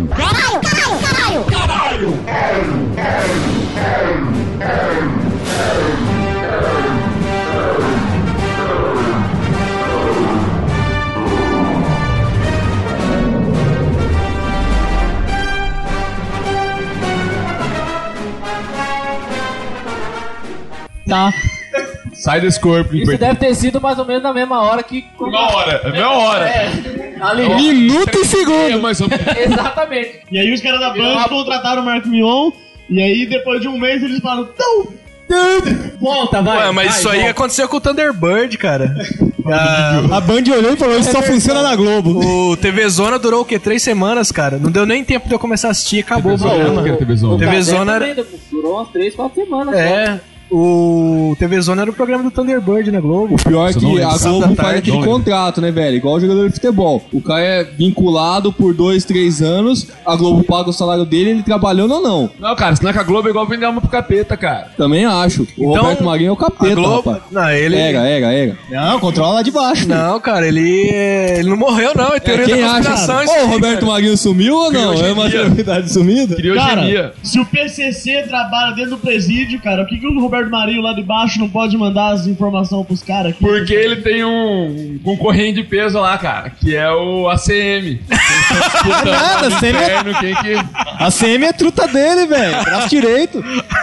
Speaker 8: Tá.
Speaker 10: Sai desse corpo,
Speaker 8: Isso deve ter sido mais ou menos na mesma hora que...
Speaker 10: Uma hora, é meia hora.
Speaker 11: Minuto e segundo.
Speaker 10: Mais ou menos.
Speaker 8: Exatamente.
Speaker 9: E aí os caras da Band contrataram o Marco Mion, e aí depois de um mês eles falaram,
Speaker 8: Volta, vai.
Speaker 3: Ué, mas isso aí aconteceu com o Thunderbird, cara.
Speaker 11: A Band olhou e falou, isso só funciona na Globo.
Speaker 3: O TV Zona durou o quê? 3 semanas, cara. Não deu nem tempo de eu começar a assistir, acabou o programa.
Speaker 10: TV Zona.
Speaker 3: TV Zona era...
Speaker 8: Durou umas 3, 4 semanas.
Speaker 3: É... O TV Zona era o programa do Thunderbird na Globo.
Speaker 7: O pior é que a Globo faz
Speaker 3: tarde,
Speaker 7: aquele contrato, né, velho? Igual o jogador de futebol. O cara é vinculado por 2, 3 anos, a Globo paga o salário dele, ele trabalhando ou não.
Speaker 10: Não, cara, senão que a Globo é igual vender alma pro capeta, cara.
Speaker 7: Também acho. O
Speaker 3: Então,
Speaker 7: Roberto Marinho é o capeta,
Speaker 3: a Globo...
Speaker 7: rapaz.
Speaker 3: Não, ele...
Speaker 7: Era.
Speaker 11: Não, controla lá de baixo.
Speaker 3: Não, cara, ele não morreu, não. É teoria
Speaker 7: Quem
Speaker 3: da
Speaker 7: acha?
Speaker 3: conspiração. isso
Speaker 7: Ô, o
Speaker 3: aí,
Speaker 7: Roberto
Speaker 3: cara.
Speaker 7: Marinho sumiu ou não? É uma celebridade sumida?
Speaker 10: Criogenia.
Speaker 9: cara, se o PCC trabalha dentro do presídio, cara, por que o Roberto Marinho lá de baixo não pode mandar as informações pros caras aqui?
Speaker 10: Porque ele tem um concorrente de peso lá, cara, que é o ACM.
Speaker 11: Nada, a CM é truta dele, velho. Braço direito.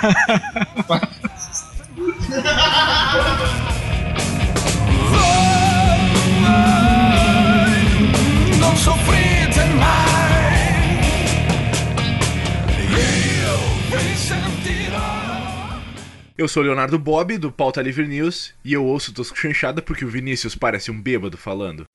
Speaker 13: Não sofri demais.
Speaker 14: Eu sou o Leonardo Bob, do Pauta Livre News, e eu ouço Tosco Chanchada porque o Vinícius parece um bêbado falando.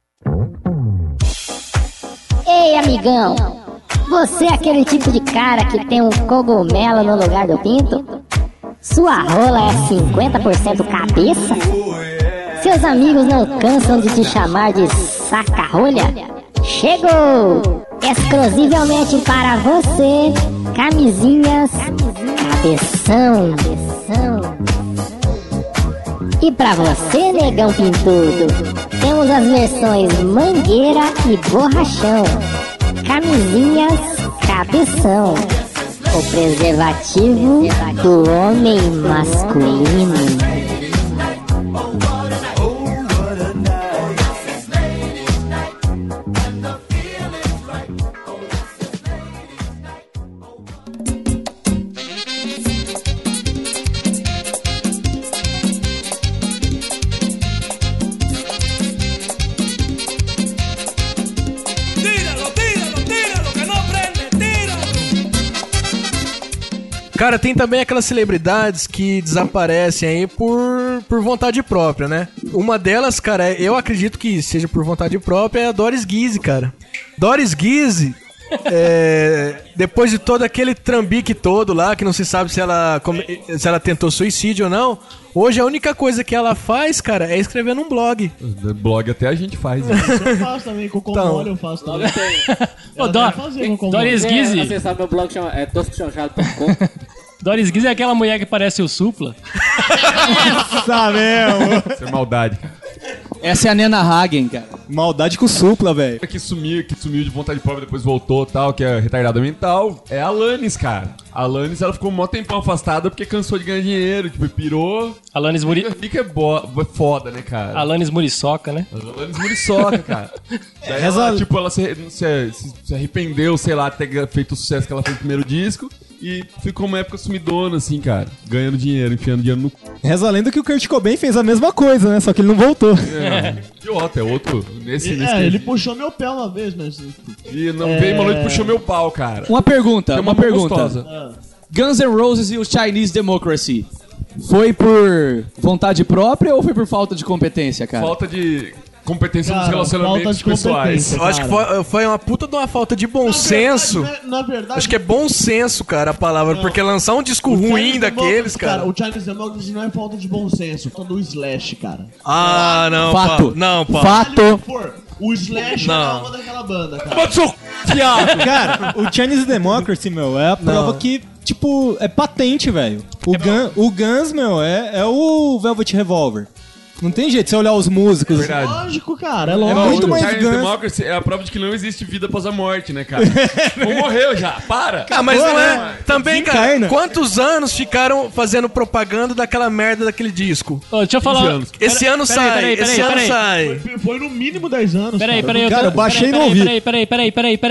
Speaker 15: Ei, amigão, você é aquele tipo de cara que tem um cogumelo no lugar do pinto? Sua rola é 50% cabeça? Seus amigos não cansam de te chamar de saca-rolha? Chegou! Exclusivamente para você, camisinhas cabeção. E pra você, negão pintudo, temos as versões mangueira e borrachão. Camisinhas cabeção. O preservativo do homem masculino.
Speaker 3: Cara, tem também aquelas celebridades que desaparecem aí por vontade própria, né? Uma delas, cara, eu acredito que seja por vontade própria, é a Doris Guise, cara. Doris Guise, depois de todo aquele trambique todo lá, que não se sabe se ela tentou suicídio ou não, hoje a única coisa que ela faz, cara, é escrever num blog.
Speaker 10: Blog até a gente faz. Né?
Speaker 9: Eu faço também, com o eu faço também.
Speaker 6: Doris Guise.
Speaker 8: Acessar meu blog, chama toscochanchado.com.
Speaker 6: Doris Guise é aquela mulher que parece o Supla.
Speaker 11: Essa mesmo.
Speaker 10: Isso é maldade, cara.
Speaker 16: Essa é a Nena Hagen, cara.
Speaker 11: Maldade com Supla, velho.
Speaker 10: Que sumiu de vontade própria, depois voltou tal, que é retardada mental. É a Alanis, cara. A Alanis, ela ficou um mó tempão afastada porque cansou de ganhar dinheiro, tipo, pirou.
Speaker 6: Alanis
Speaker 10: Fica foda, né, cara?
Speaker 6: Alanis Muriçoca, né?
Speaker 10: Alanis Muriçoca, cara. Daí ela, tipo, ela se arrependeu, sei lá, de ter feito o sucesso que ela fez no primeiro disco. E ficou uma época sumidona, assim, cara. Ganhando dinheiro, enfiando dinheiro no...
Speaker 11: Reza a lenda que o Kurt Cobain fez a mesma coisa, né? Só que ele não voltou.
Speaker 10: Idiota, é outro...
Speaker 9: Ele puxou meu pé uma vez, mas...
Speaker 10: E não veio uma noite e puxou meu pau, cara.
Speaker 16: Uma pergunta.
Speaker 10: Gostosa.
Speaker 16: Guns N' Roses e o Chinese Democracy. Foi por vontade própria ou foi por falta de competência, cara?
Speaker 10: Falta de... competência nos relacionamentos pessoais.
Speaker 3: Eu acho que foi uma puta de uma falta de bom senso.
Speaker 9: Na verdade,
Speaker 3: acho que é bom senso, cara, a palavra.
Speaker 9: Não.
Speaker 3: Porque lançar um disco ruim daqueles, cara.
Speaker 9: O Chinese Democracy não é falta de bom senso, é falta do Slash, cara.
Speaker 3: Ah, não,
Speaker 16: Fato.
Speaker 3: Não, pá.
Speaker 16: Fato.
Speaker 9: O Slash é a alma daquela banda, cara.
Speaker 11: Cara, o Chinese Democracy, meu, é a prova que, tipo, é patente, velho. O Guns, meu, é o Velvet Revolver. Não tem jeito, você olhar os músicos.
Speaker 10: Verdade.
Speaker 9: Lógico, cara, é lógico.
Speaker 11: É muito mais
Speaker 10: Chinese Democracy é a prova de que não existe vida após a morte, né, cara? Ou morreu já, para!
Speaker 3: Ah, mas não é. Também, cara,
Speaker 11: Desencarna.
Speaker 3: quantos anos ficaram fazendo propaganda daquela merda daquele disco?
Speaker 6: Deixa eu falar.
Speaker 3: Esse ano sai. Esse ano sai.
Speaker 9: Foi no mínimo 10 anos.
Speaker 6: Peraí,
Speaker 11: Cara, eu baixei e não ouvi.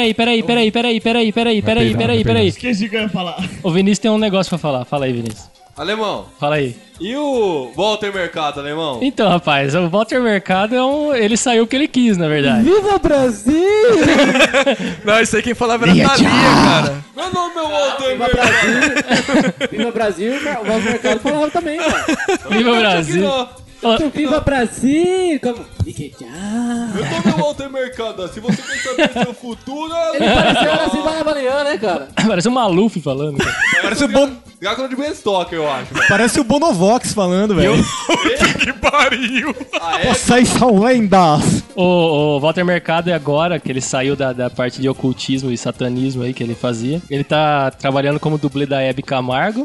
Speaker 6: Peraí.
Speaker 9: Esqueci o que eu ia falar.
Speaker 6: O Vinícius tem um negócio pra falar. Fala aí, Vinícius.
Speaker 17: Alemão.
Speaker 6: Fala aí.
Speaker 17: E o Walter Mercado, Alemão?
Speaker 6: Então, rapaz, o Walter Mercado ele saiu o que ele quis, na verdade.
Speaker 8: Viva Brasil!
Speaker 3: Não, isso aí quem falava era Thalia, cara.
Speaker 17: Meu nome é Walter
Speaker 8: Viva Brasil! Viva Brasil, o Walter Mercado falava também, cara.
Speaker 6: Viva Brasil!
Speaker 8: Viva Brasil! Como...
Speaker 17: Meu nome é Walter Mercado. Se você quer saber do seu futuro...
Speaker 8: Ele pareceu assim Balabanean, né, cara?
Speaker 6: Parece o Maluf falando, cara.
Speaker 11: Parece o
Speaker 17: Drácula de Bram Stoker, eu acho.
Speaker 11: Parece o Bonovox falando, velho.
Speaker 3: Que pariu!
Speaker 11: Vocês são lendas!
Speaker 6: O Walter Mercado, agora que ele saiu da parte de ocultismo e satanismo aí que ele fazia, ele tá trabalhando como dublê da Hebe Camargo.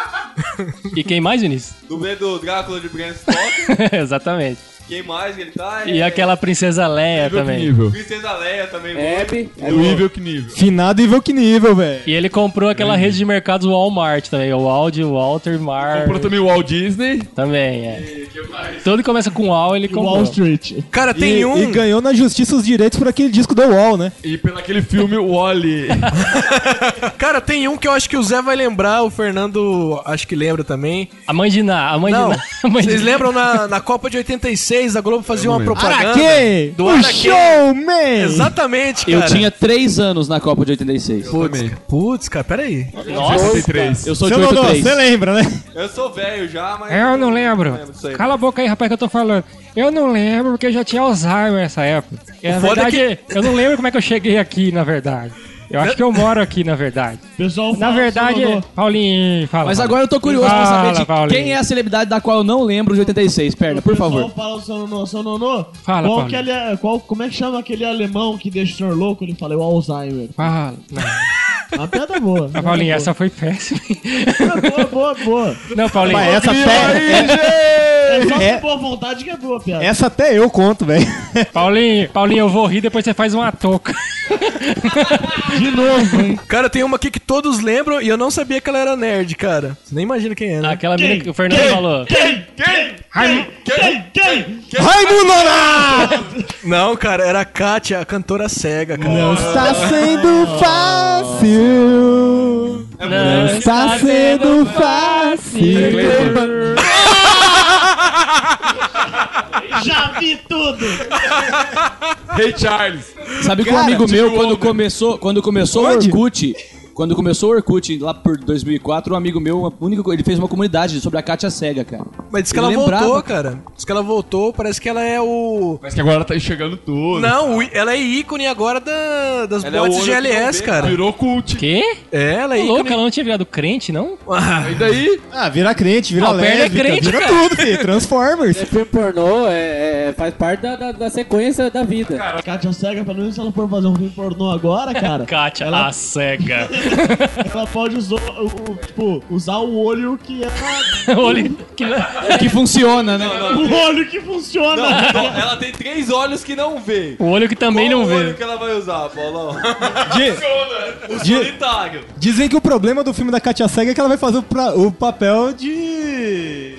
Speaker 6: E quem mais, Vinícius?
Speaker 17: Dublê do Drácula de Bram Stoker.
Speaker 6: Exatamente.
Speaker 17: Quem mais que ele tá?
Speaker 6: E aquela Princesa Leia também.
Speaker 17: Princesa Leia também.
Speaker 8: Hebe.
Speaker 10: Do Evil Knievel.
Speaker 11: Finado Evil Knievel, velho.
Speaker 6: E ele comprou aquela rede de mercados Walmart também. O Walt, o Walter Mar.
Speaker 10: Comprou também o Walt Disney.
Speaker 6: Também, é. Tudo que começa com Wall, ele comprou.
Speaker 9: Wall Street.
Speaker 3: Cara, tem
Speaker 11: E ganhou na justiça os direitos por aquele disco do Wall, né?
Speaker 10: E pelo aquele filme Wall-E.
Speaker 3: Cara, tem um que eu acho que o Zé vai lembrar, o Fernando acho que lembra também.
Speaker 6: A Mãe de Ná.
Speaker 3: Vocês lembram na Copa de 86, a Globo fazia uma propaganda
Speaker 11: Araquê!
Speaker 3: do
Speaker 11: O
Speaker 3: Araquê.
Speaker 11: showman!
Speaker 3: Exatamente, cara.
Speaker 16: Eu tinha 3 anos na Copa de 86.
Speaker 3: Putz, cara, peraí.
Speaker 6: Nossa,
Speaker 10: 83.
Speaker 16: Eu sou de
Speaker 11: Seu Dodô,
Speaker 16: 83.
Speaker 11: você lembra, né?
Speaker 17: Eu sou velho já, mas...
Speaker 5: Eu não lembro.
Speaker 17: disso aí.
Speaker 5: Cala a boca aí, rapaz, que eu tô falando. Eu não lembro porque eu já tinha Alzheimer nessa época. Na verdade, eu não lembro como é que eu cheguei aqui, na verdade. Eu acho que eu moro aqui, na verdade.
Speaker 9: Pessoal,
Speaker 5: Na verdade, Paulinho, fala.
Speaker 16: Mas
Speaker 5: Paulinho.
Speaker 16: agora eu tô curioso pra saber de
Speaker 5: Paulinho.
Speaker 16: quem é a celebridade da qual eu não lembro de 86. Perna, por favor.
Speaker 9: Fala o seu nonô.
Speaker 5: Fala,
Speaker 9: Qual
Speaker 5: Paulinho.
Speaker 9: que ele é, como é que chama aquele alemão que deixa o senhor louco? Ele fala, o Alzheimer.
Speaker 5: Fala.
Speaker 9: Uma piada boa.
Speaker 5: Ah, Paulinho, essa foi péssima.
Speaker 9: Boa.
Speaker 5: Não, Paulinho.
Speaker 11: Mas essa
Speaker 9: É só com boa vontade que é boa, piada.
Speaker 11: Essa até eu conto, velho.
Speaker 5: Paulinho, eu vou rir, depois você faz uma touca.
Speaker 9: De novo, hein?
Speaker 3: Cara, tem uma aqui que todos lembram e eu não sabia que ela era nerd, cara. Você nem imagina quem é, né?
Speaker 6: Aquela menina que o Fernando falou.
Speaker 9: Quem?
Speaker 11: Raimundo Nonato!
Speaker 3: Não, cara, era a Kátia, a cantora cega, cara.
Speaker 11: Não está sendo fácil. Não está sendo fácil.
Speaker 9: Já vi tudo!
Speaker 10: Hey Charles.
Speaker 16: Sabe que um amigo meu, quando começou o Orkut... Quando começou o Orkut, lá por 2004, um amigo meu, ele fez uma comunidade sobre a Kátia Cega, cara.
Speaker 3: Mas diz que ela voltou, cara. Diz que ela voltou, parece que ela é o...
Speaker 10: Parece que agora ela tá enxergando tudo.
Speaker 3: Não, ela é ícone agora das
Speaker 17: Ela é
Speaker 3: bots
Speaker 17: o
Speaker 3: de
Speaker 17: olho que
Speaker 3: LS,
Speaker 17: não vê,
Speaker 3: cara.
Speaker 10: Virou cult.
Speaker 6: Quê?
Speaker 3: É, ela é
Speaker 6: Louca,
Speaker 3: ícone.
Speaker 6: ela não tinha virado crente, não?
Speaker 10: E daí?
Speaker 11: Ah, vira crente, vira
Speaker 6: Não, perna é
Speaker 11: lésbica,
Speaker 6: crente,
Speaker 11: vira
Speaker 6: cara.
Speaker 11: tudo, filho. Transformers.
Speaker 8: É filme pornô, faz parte da sequência da vida.
Speaker 9: A Kátia Cega, pelo menos se ela for fazer um filme pornô agora, cara,
Speaker 6: Kátia, a cega.
Speaker 9: ela pode usar o olho que é...
Speaker 6: Olha
Speaker 16: Que funciona, né?
Speaker 9: O olho que funciona!
Speaker 17: Não, ela tem 3 olhos que não vê.
Speaker 6: o olho que também
Speaker 17: Qual
Speaker 6: não
Speaker 17: o
Speaker 6: vê.
Speaker 17: olho que ela vai usar, Paulão? O
Speaker 11: De-
Speaker 17: solitário.
Speaker 11: Dizem que o problema do filme da Kátia Cega é que ela vai fazer o papel de...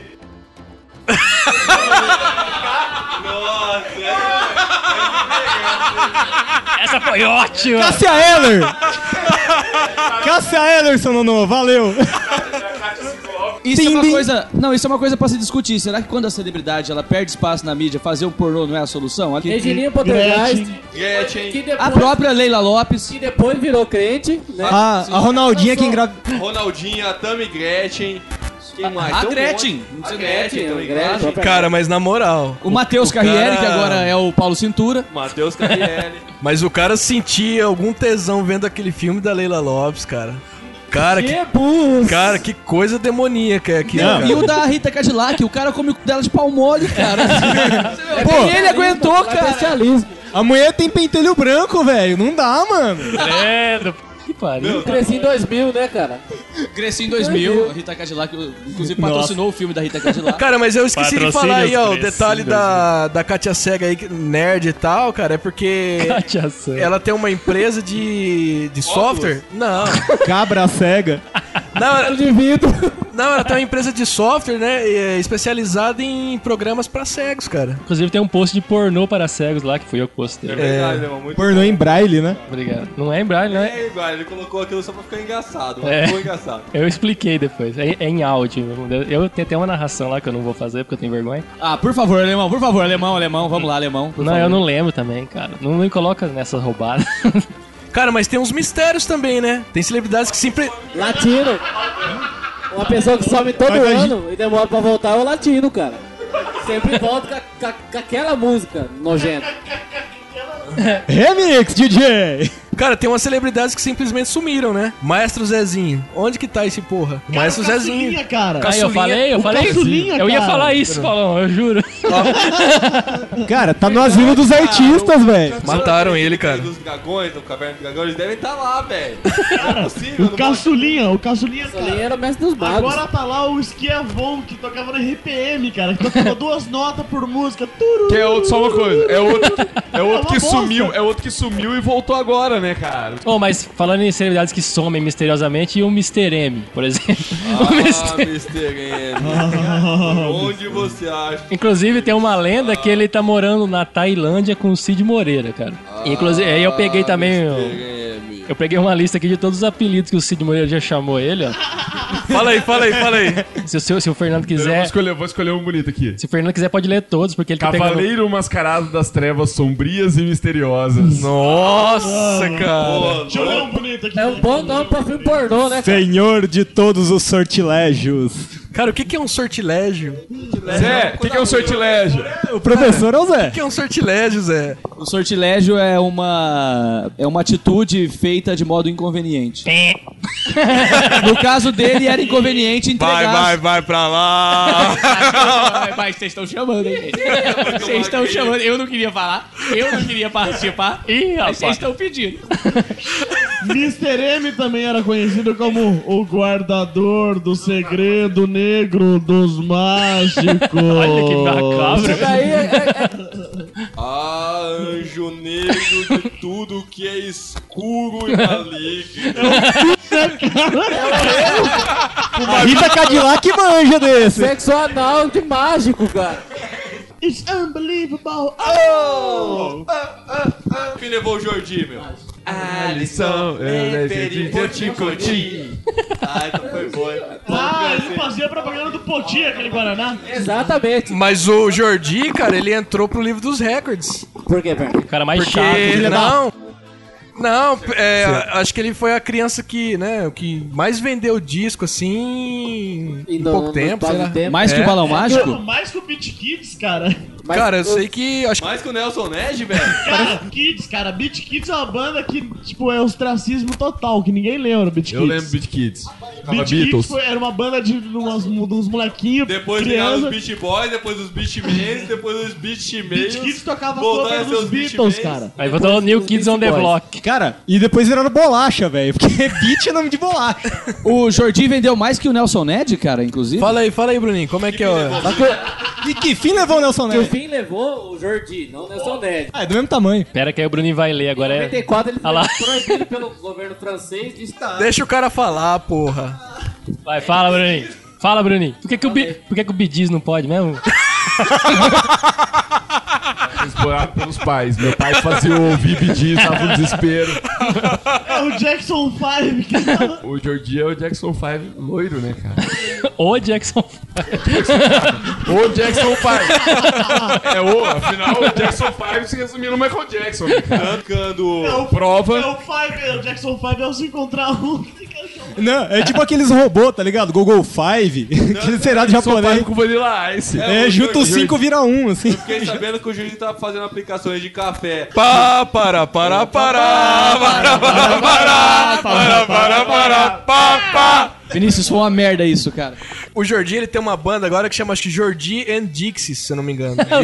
Speaker 6: Essa foi ótima.
Speaker 11: Cássia Eller! Cássia Eller, seu nono, valeu!
Speaker 16: Isso é
Speaker 11: Tim,
Speaker 16: uma
Speaker 11: tim.
Speaker 16: coisa. Não, isso é uma coisa pra se discutir. Será que quando a celebridade ela perde espaço na mídia, fazer um pornô não é a solução?
Speaker 8: Regininha Poltergeist,
Speaker 17: Gretchen.
Speaker 8: que depois,
Speaker 16: A própria Leila Lopes.
Speaker 8: que depois virou crente, né?
Speaker 11: A Ronaldinha que engravidou.
Speaker 17: Ronaldinha, a Tammy Gretchen. Quem mais?
Speaker 16: A
Speaker 17: Tem um
Speaker 16: Gretchen.
Speaker 17: monte.
Speaker 16: Não
Speaker 17: A
Speaker 16: sei-
Speaker 17: Gretchen também,
Speaker 8: Gretchen.
Speaker 17: claro.
Speaker 3: Cara, mas na moral.
Speaker 16: O Matheus
Speaker 3: o
Speaker 16: Carriere,
Speaker 3: cara-
Speaker 16: que agora é o Paulo Cintura.
Speaker 17: Matheus Carriere.
Speaker 3: Mas o cara sentia algum tesão vendo aquele filme da Leila Lopes, cara. Cara, que coisa demoníaca é aquilo,
Speaker 16: Não,
Speaker 3: cara.
Speaker 16: e o da Rita Cadillac, o cara come o cu dela de pau mole, cara. Nem ele aguentou, cara.
Speaker 8: Especialismo.
Speaker 11: A mulher tem pentelho branco, velho. Não dá, mano.
Speaker 6: Credo. Que pariu.
Speaker 8: Cresci em 2000, né, cara?
Speaker 16: Cresci em 2000, a Rita Cadillac, inclusive patrocinou o filme da Rita Cadillac.
Speaker 3: Cara, mas eu esqueci de falar aí, ó, o
Speaker 6: Patrocínios
Speaker 3: detalhe da Kátia Cega aí, nerd e tal, cara, é porque
Speaker 6: Kátia Cega.
Speaker 3: ela tem uma empresa de software. Não.
Speaker 11: Cabra cega.
Speaker 3: Não,
Speaker 8: De vidro.
Speaker 3: Não, ela tem uma empresa de software, né? Especializada em programas pra cegos, cara.
Speaker 6: Inclusive tem um post de pornô para cegos lá, que fui eu que postei.
Speaker 10: É verdade, irmão. Muito
Speaker 11: Pornô
Speaker 10: bom.
Speaker 11: em braille, né?
Speaker 6: Obrigado. Não é em braille, né?
Speaker 17: É igual, ele colocou aquilo só pra ficar engraçado.
Speaker 6: É.
Speaker 17: Ficou engraçado.
Speaker 6: Eu expliquei depois. É em áudio. Eu tenho até uma narração lá que eu não vou fazer porque eu tenho vergonha.
Speaker 16: Ah, por favor, alemão, vamos lá, alemão.
Speaker 6: Não,
Speaker 16: favor.
Speaker 6: eu não lembro também, cara. Não me coloca nessas roubadas.
Speaker 3: Cara, mas tem uns mistérios também, né? Tem celebridades que sempre...
Speaker 8: Latino. Uma pessoa que some todo ano e demora pra voltar é o latino, cara. Sempre volta com aquela música nojenta.
Speaker 11: Remix, DJ!
Speaker 3: Cara, tem umas celebridades que simplesmente sumiram, né? Maestro Zezinho. Onde que tá esse porra?
Speaker 9: Cara,
Speaker 3: Maestro Zezinho.
Speaker 9: Caçulinha, cara.
Speaker 6: Aí eu falei.
Speaker 9: Caçulinha,
Speaker 6: eu ia
Speaker 9: cara.
Speaker 6: falar isso, Paulão, eu juro.
Speaker 11: Cara, tá no asilo dos artistas, velho.
Speaker 3: Mataram ele, cara.
Speaker 17: Dos dragões, do Caverna dos Dragões, eles devem estar lá, velho.
Speaker 9: Cara,
Speaker 17: Não é possível.
Speaker 9: o Caçulinha,
Speaker 8: Caçulinha era o mestre dos magos.
Speaker 9: Agora tá lá o Esquiavon, que tocava no RPM, cara, que tocava 2 notas por música. Turu.
Speaker 10: Que é outro, só uma coisa. É outro
Speaker 9: uma
Speaker 10: que
Speaker 9: bosta.
Speaker 10: sumiu. É outro que sumiu e voltou agora, né, cara?
Speaker 6: Oh, mas falando em celebridades que somem misteriosamente, e o Mr. M, por exemplo.
Speaker 17: Ah, Mr. M. Onde você acha?
Speaker 6: Inclusive, tem uma lenda que ele tá morando na Tailândia com o Cid Moreira, cara. Inclusive, aí eu peguei também... Eu peguei uma lista aqui de todos os apelidos que o Cid Moreira já chamou ele, ó.
Speaker 3: Fala aí.
Speaker 6: Se o Fernando quiser...
Speaker 10: Vou escolher um bonito aqui.
Speaker 6: Se o Fernando quiser, pode ler todos, porque ele tá pegando...
Speaker 10: Cavaleiro mascarado das trevas sombrias e misteriosas.
Speaker 3: Nossa, cara.
Speaker 9: Deixa eu ler um bonito aqui.
Speaker 8: É um bom nome pra filme pornô, né, cara?
Speaker 11: Senhor de todos os sortilégios.
Speaker 3: Cara, o que é um sortilégio?
Speaker 10: Zé, o que é um sortilégio?
Speaker 11: O professor é o Zé.
Speaker 3: O que é um sortilégio, Zé?
Speaker 16: O sortilégio é uma atitude feita de modo inconveniente. No caso dele, era inconveniente entregar...
Speaker 3: Vai pra lá.
Speaker 16: Mas vocês estão chamando, hein, gente? Vocês estão chamando. Eu não queria falar. Eu não queria participar.
Speaker 6: Ih, rapaz.
Speaker 16: Vocês estão pedindo.
Speaker 9: Mr. M também era conhecido como o guardador do segredo negro dos mágicos.
Speaker 6: Olha que macabro.
Speaker 8: Isso daí
Speaker 17: Ah, anjo negro de tudo que é escuro e maligno.
Speaker 11: A Rita Cadillac manja desse.
Speaker 8: sexo anal de mágico, cara.
Speaker 9: It's unbelievable.
Speaker 17: Quem levou o Jordi, meu?
Speaker 10: Alisson,
Speaker 17: eu te curti. Ah, então foi bom.
Speaker 9: Ele fazia propaganda do Poti, aquele Guaraná.
Speaker 8: Exatamente.
Speaker 3: Mas o Jordi, cara, ele entrou pro livro dos recordes.
Speaker 8: Por quê, velho?
Speaker 6: O cara mais
Speaker 3: Porque
Speaker 6: chato.
Speaker 3: Não, acho que ele foi a criança que, né, que mais vendeu disco, assim, em pouco tempo, sei lá.
Speaker 16: Mais que o Balão Mágico?
Speaker 9: Mais que o Beat Kids, cara.
Speaker 3: Cara, eu sei que... Acho
Speaker 17: Mais que o Nelson Ned, velho.
Speaker 9: Cara, Kids, cara. Beat Kids é uma banda que, tipo, é ostracismo total, que ninguém lembra Beat Kids.
Speaker 10: Eu lembro Beat Kids.
Speaker 9: Beat Kids era uma banda de uns molequinhos,
Speaker 17: Depois viraram os
Speaker 9: criança.
Speaker 17: Beat Boys, depois os Beat Men, depois os Beat Meios.
Speaker 9: Beat Kids tocava
Speaker 17: voltaram a
Speaker 9: todos
Speaker 17: ser
Speaker 9: os
Speaker 17: os Beat
Speaker 9: Beatles,
Speaker 17: Men.
Speaker 9: cara.
Speaker 6: Aí botou o New Kids on the Block.
Speaker 11: Cara, e depois viraram bolacha, velho. Porque beat é nome de bolacha.
Speaker 16: O Jordi vendeu mais que o Nelson Ned, cara, inclusive.
Speaker 3: Fala aí, Bruninho, como é que é?
Speaker 11: E que fim levou o Nelson
Speaker 8: Que o
Speaker 11: Ned?
Speaker 8: fim levou o Jordi, não o Nelson Ned.
Speaker 11: Ah, é do mesmo tamanho.
Speaker 6: Pera que aí o Bruninho vai ler agora.
Speaker 8: Em 94 ele
Speaker 6: Ah lá.
Speaker 8: foi proibido pelo governo francês de estar.
Speaker 3: Deixa o cara falar, porra.
Speaker 6: Vai, fala, Bruninho. Fala, Bruninho. Por que o Bidiz não pode mesmo?
Speaker 10: Explorado pelos pais. Meu pai fazia ouvir Bidis, tava no desespero.
Speaker 9: É o Jackson 5 que tava...
Speaker 10: O Jordi é o Jackson 5 loiro, né, cara?
Speaker 6: O Jackson 5.
Speaker 10: O Jackson 5. Afinal, o Jackson 5 se resumiu no Michael Jackson, né, cara? Prova.
Speaker 9: É o 5, o Jackson 5 é o se encontrar um.
Speaker 11: Não, é tipo aqueles robôs, tá ligado? Google 5. Aquele seriado japonês.
Speaker 10: Com Vanilla Ice.
Speaker 11: É, junta os 5 vira 1, assim.
Speaker 17: Eu fiquei sabendo que o Jordi tava fazendo aplicações de café.
Speaker 3: Para.
Speaker 16: Vinícius, foi uma merda isso, cara.
Speaker 3: O Jordi, ele tem uma banda agora que chama, acho que Jordi and Dixie, se eu não me engano.
Speaker 9: É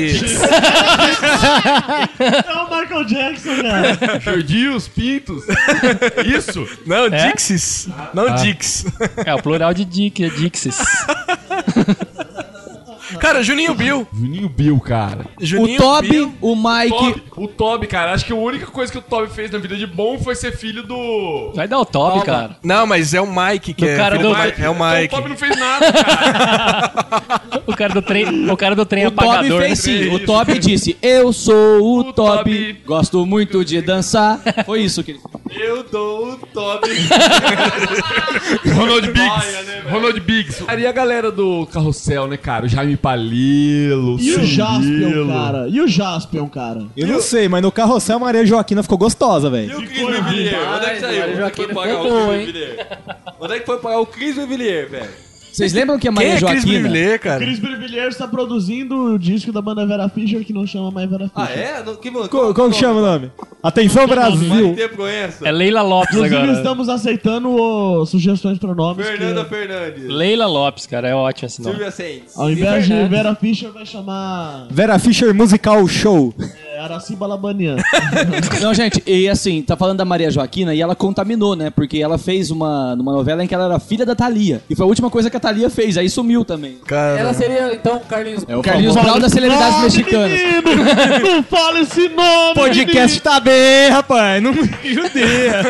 Speaker 9: o Michael Jackson, cara.
Speaker 10: Jordi e os pintos. Isso?
Speaker 3: Não,
Speaker 6: É?
Speaker 3: Dixies. Não Dix.
Speaker 6: É o plural de Dick, é Dixis.
Speaker 3: Cara, Juninho Bill.
Speaker 10: Juninho Bill, cara.
Speaker 3: Juninho
Speaker 16: o Toby,
Speaker 3: Bill.
Speaker 16: o Mike...
Speaker 10: O Toby, cara. Acho que a única coisa que o Toby fez na vida de bom foi ser filho do...
Speaker 5: Vai dar o Toby, cara.
Speaker 3: Não, mas é o Mike que
Speaker 5: Do cara
Speaker 3: filho
Speaker 5: do-
Speaker 3: Mike. É o Mike.
Speaker 10: Então, o Toby não fez nada, cara.
Speaker 5: O cara do trem
Speaker 16: O Toby
Speaker 5: apagador.
Speaker 16: fez sim. O Toby disse: Eu sou o Toby, gosto muito de dançar. Foi isso que ele fez.
Speaker 10: Eu dou o Toby. Ronald Biggs. Ronald Biggs. E a galera do Carrossel, né, cara? O Jaime Palilo.
Speaker 9: E o
Speaker 10: Jamilo.
Speaker 9: Jaspion, cara?
Speaker 11: Eu não sei, mas no Carrossel a Maria Joaquina ficou gostosa,
Speaker 17: E
Speaker 11: velho.
Speaker 17: o Cris Bevillier? Onde é que saiu?
Speaker 8: Joaquim
Speaker 17: Onde foi pagar
Speaker 8: ficou
Speaker 17: o
Speaker 8: bom,
Speaker 17: Cris
Speaker 8: hein?
Speaker 17: Bevillier? Onde é que foi pagar o Cris Bevillier, velho?
Speaker 16: Vocês lembram que a
Speaker 3: Quem
Speaker 16: Maria
Speaker 3: é Cris
Speaker 16: Joaquina...
Speaker 3: Brivillier, cara?
Speaker 9: Chris Brevillier está produzindo o disco da banda Vera Fischer, que não chama mais Vera Fischer.
Speaker 17: Ah, é?
Speaker 11: Como que chama o nome? Atenção, Brasil.
Speaker 17: Mais tempo conheço.
Speaker 5: É Leila Lopes
Speaker 9: Inclusive,
Speaker 5: agora.
Speaker 9: estamos aceitando sugestões para nomes.
Speaker 17: Fernanda
Speaker 9: que,
Speaker 17: Fernandes.
Speaker 5: Leila Lopes, cara, é ótimo esse nome.
Speaker 17: Silvia Sainz.
Speaker 9: ao invés de Vera Fischer, vai chamar
Speaker 11: Vera Fischer Musical Show.
Speaker 9: Araciba Labanian.
Speaker 16: Não, gente, e assim, tá falando da Maria Joaquina e ela contaminou, né? Porque ela fez numa novela em que ela era filha da Thalia. E foi a última coisa que a Thalia fez, aí sumiu também.
Speaker 3: Cara,
Speaker 8: Ela seria, então, Carlinhos.
Speaker 16: É o Carlinhos Brown das celebridades mexicanas.
Speaker 9: Não fala esse nome!
Speaker 11: Podcast tá bem, rapaz. Não me judeia.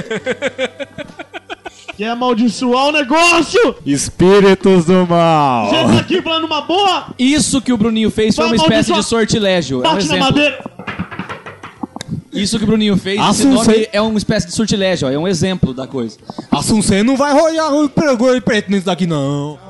Speaker 9: Quer amaldiçoar o negócio?
Speaker 11: Espíritos do mal.
Speaker 9: Você tá aqui falando uma boa?
Speaker 16: Isso que o Bruninho fez foi
Speaker 9: Vai
Speaker 16: uma espécie
Speaker 9: amaldiçoar.
Speaker 16: de sortilégio. É um
Speaker 9: Bate na
Speaker 16: exemplo.
Speaker 9: madeira!
Speaker 16: Isso que o Bruninho fez, esse
Speaker 11: Assunção.
Speaker 16: nome é uma espécie de sortilégio, ó, é um exemplo da coisa.
Speaker 11: Assunção não vai rolar o pregou preto nisso daqui, não.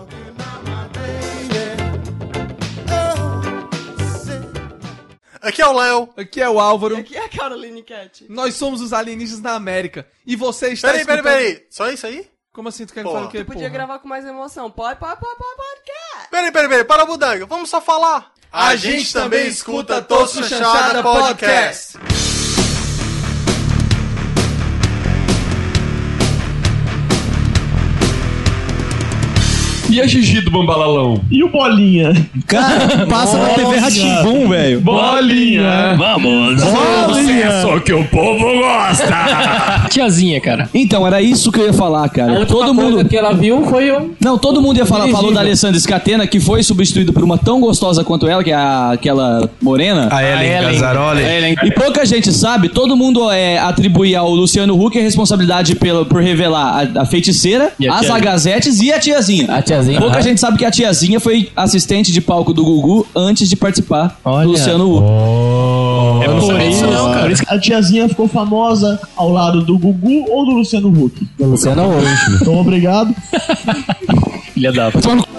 Speaker 18: Aqui é o Léo.
Speaker 17: Aqui é o Álvaro.
Speaker 19: Aqui é a Caroline Cat.
Speaker 17: Nós somos os alienígenas da América. E você está
Speaker 18: Peraí. Só isso aí?
Speaker 17: Como assim? Tu quer
Speaker 18: Porra.
Speaker 17: falar o quê,
Speaker 19: Tu podia
Speaker 17: porra?
Speaker 19: gravar com mais emoção. Pode, quer.
Speaker 18: Peraí. Para, Budanga. Vamos só falar.
Speaker 17: A gente também escuta Tosco Chanchada Podcast.
Speaker 10: E a Gigi do Bambalalão?
Speaker 9: E o Bolinha?
Speaker 11: Cara, passa na TV Rá-Tim-Bum, velho.
Speaker 10: Bolinha!
Speaker 5: Vamos!
Speaker 10: Sucesso que o povo gosta!
Speaker 5: Tiazinha, cara.
Speaker 16: Então, era isso que eu ia falar, cara. Todo
Speaker 8: Todo
Speaker 16: mundo...
Speaker 8: mundo que ela viu foi um...
Speaker 16: Não, todo mundo ia falar,
Speaker 8: Dirigível.
Speaker 16: falou da Alessandra Scatena, que foi substituído por uma tão gostosa quanto ela, que é aquela morena.
Speaker 3: A Ellen Gazzaroli.
Speaker 16: E pouca gente sabe, todo mundo atribui ao Luciano Huck a responsabilidade por revelar a feiticeira,
Speaker 5: E a
Speaker 16: as
Speaker 5: tiazinha.
Speaker 16: agazetes e a tiazinha.
Speaker 8: A tiazinha.
Speaker 16: Pouca gente sabe que a tiazinha foi assistente de palco do Gugu antes de participar
Speaker 5: Olha.
Speaker 16: do Luciano Huck.
Speaker 5: É por isso não, cara.
Speaker 9: A tiazinha ficou famosa ao lado do Gugu ou do Luciano Huck?
Speaker 8: Do Luciano Huck.
Speaker 9: Então, obrigado.
Speaker 5: Filha da...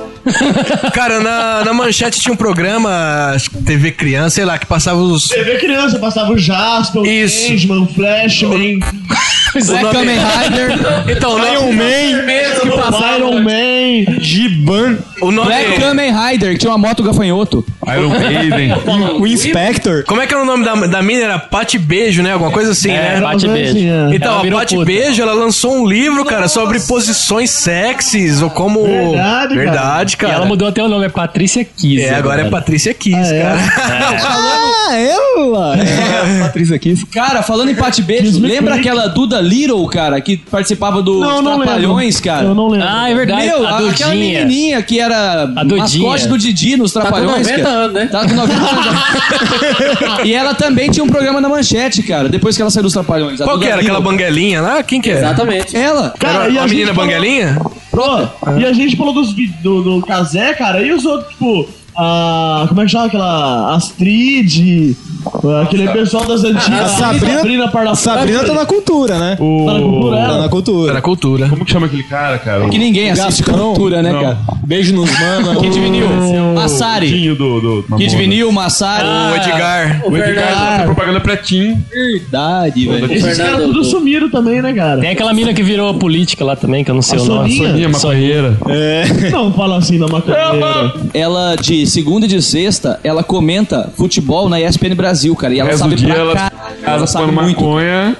Speaker 3: Cara, na manchete tinha um programa, acho que TV Criança, sei lá, que passava os.
Speaker 9: TV Criança, passava o Jasper, o
Speaker 3: Isso.
Speaker 9: Changeman, o Flashman,
Speaker 16: Zé Kamen Rider,
Speaker 3: Então,
Speaker 11: Iron Man,
Speaker 8: que passaram.
Speaker 9: Iron Man,
Speaker 11: Giban,
Speaker 3: o nome.
Speaker 16: Black Kamen Rider, que tinha uma moto gafanhoto.
Speaker 10: Iron Maiden.
Speaker 11: o Inspector.
Speaker 3: Como é que era o nome da mina? Era Pati Beijo, né? Alguma coisa assim, né?
Speaker 5: Pati Beijo.
Speaker 3: Então,
Speaker 5: Ela
Speaker 3: a
Speaker 5: virou
Speaker 3: Pati
Speaker 5: puta.
Speaker 3: Beijo, ela lançou um livro, cara, sobre posições sexys, ou como...
Speaker 9: Verdade, cara.
Speaker 3: Verdade,
Speaker 5: E
Speaker 3: cara.
Speaker 5: ela mudou até o nome, é Patrícia Kiss.
Speaker 3: É, agora é Patrícia Kiss, cara.
Speaker 11: Ah, ela! Patrícia Kiss.
Speaker 16: Cara, falando em Pati Beijo, lembra aquela Duda Little, cara, que participava dos Trapalhões, cara?
Speaker 9: Eu não lembro.
Speaker 5: Ah, é verdade.
Speaker 16: Meu,
Speaker 5: a
Speaker 16: aquela
Speaker 5: Dudinha.
Speaker 16: menininha que era
Speaker 5: Dudinha.
Speaker 16: mascote do Didi nos Trapalhões.
Speaker 8: Tá com 90
Speaker 16: cara.
Speaker 8: anos, né?
Speaker 16: Tá com 90 anos. E ela também tinha um programa na Manchete, cara, depois que ela saiu dos Trapalhões. A
Speaker 3: Qual
Speaker 16: Duda
Speaker 3: que era?
Speaker 16: Little.
Speaker 3: Aquela banguelinha lá? Quem que era?
Speaker 8: Exatamente.
Speaker 16: Ela.
Speaker 9: Cara,
Speaker 3: Era
Speaker 9: e
Speaker 3: a
Speaker 9: gente
Speaker 3: menina
Speaker 9: falou-
Speaker 3: banguelinha?
Speaker 9: E a gente falou do Kazé, cara, e os outros, tipo, como é que chama aquela Astrid, aquele pessoal das antigas,
Speaker 11: A Sabrina
Speaker 9: Parla.
Speaker 11: A Sabrina tá na cultura, né?
Speaker 9: Tá na cultura,
Speaker 11: Tá
Speaker 9: ela?
Speaker 11: na cultura.
Speaker 3: Era cultura.
Speaker 10: Como que chama aquele cara, cara?
Speaker 16: Que ninguém assiste
Speaker 11: Gastão.
Speaker 16: cultura, né,
Speaker 10: Não.
Speaker 16: cara?
Speaker 11: Beijo nos manos.
Speaker 16: Kid Vinil, Massari.
Speaker 10: Tinho do
Speaker 16: Kid Vinil, Massari.
Speaker 3: O Edgar.
Speaker 10: O Edgar fez propaganda pra Tim.
Speaker 16: Verdade, velho.
Speaker 9: Esses caras tudo sumiram também, né, cara?
Speaker 5: Tem aquela mina que virou política lá também, que eu não sei
Speaker 9: A
Speaker 5: o nome.
Speaker 9: Soninha?
Speaker 10: maconheira.
Speaker 9: Não fala assim da maconheira.
Speaker 16: Ela, de segunda e de sexta, ela comenta futebol na ESPN Brasil, cara. E ela
Speaker 10: Resto
Speaker 16: sabe
Speaker 10: do dia
Speaker 16: pra
Speaker 10: ela
Speaker 16: caralho.
Speaker 10: casa
Speaker 16: sabe
Speaker 10: fumando
Speaker 16: muito.
Speaker 10: maconha.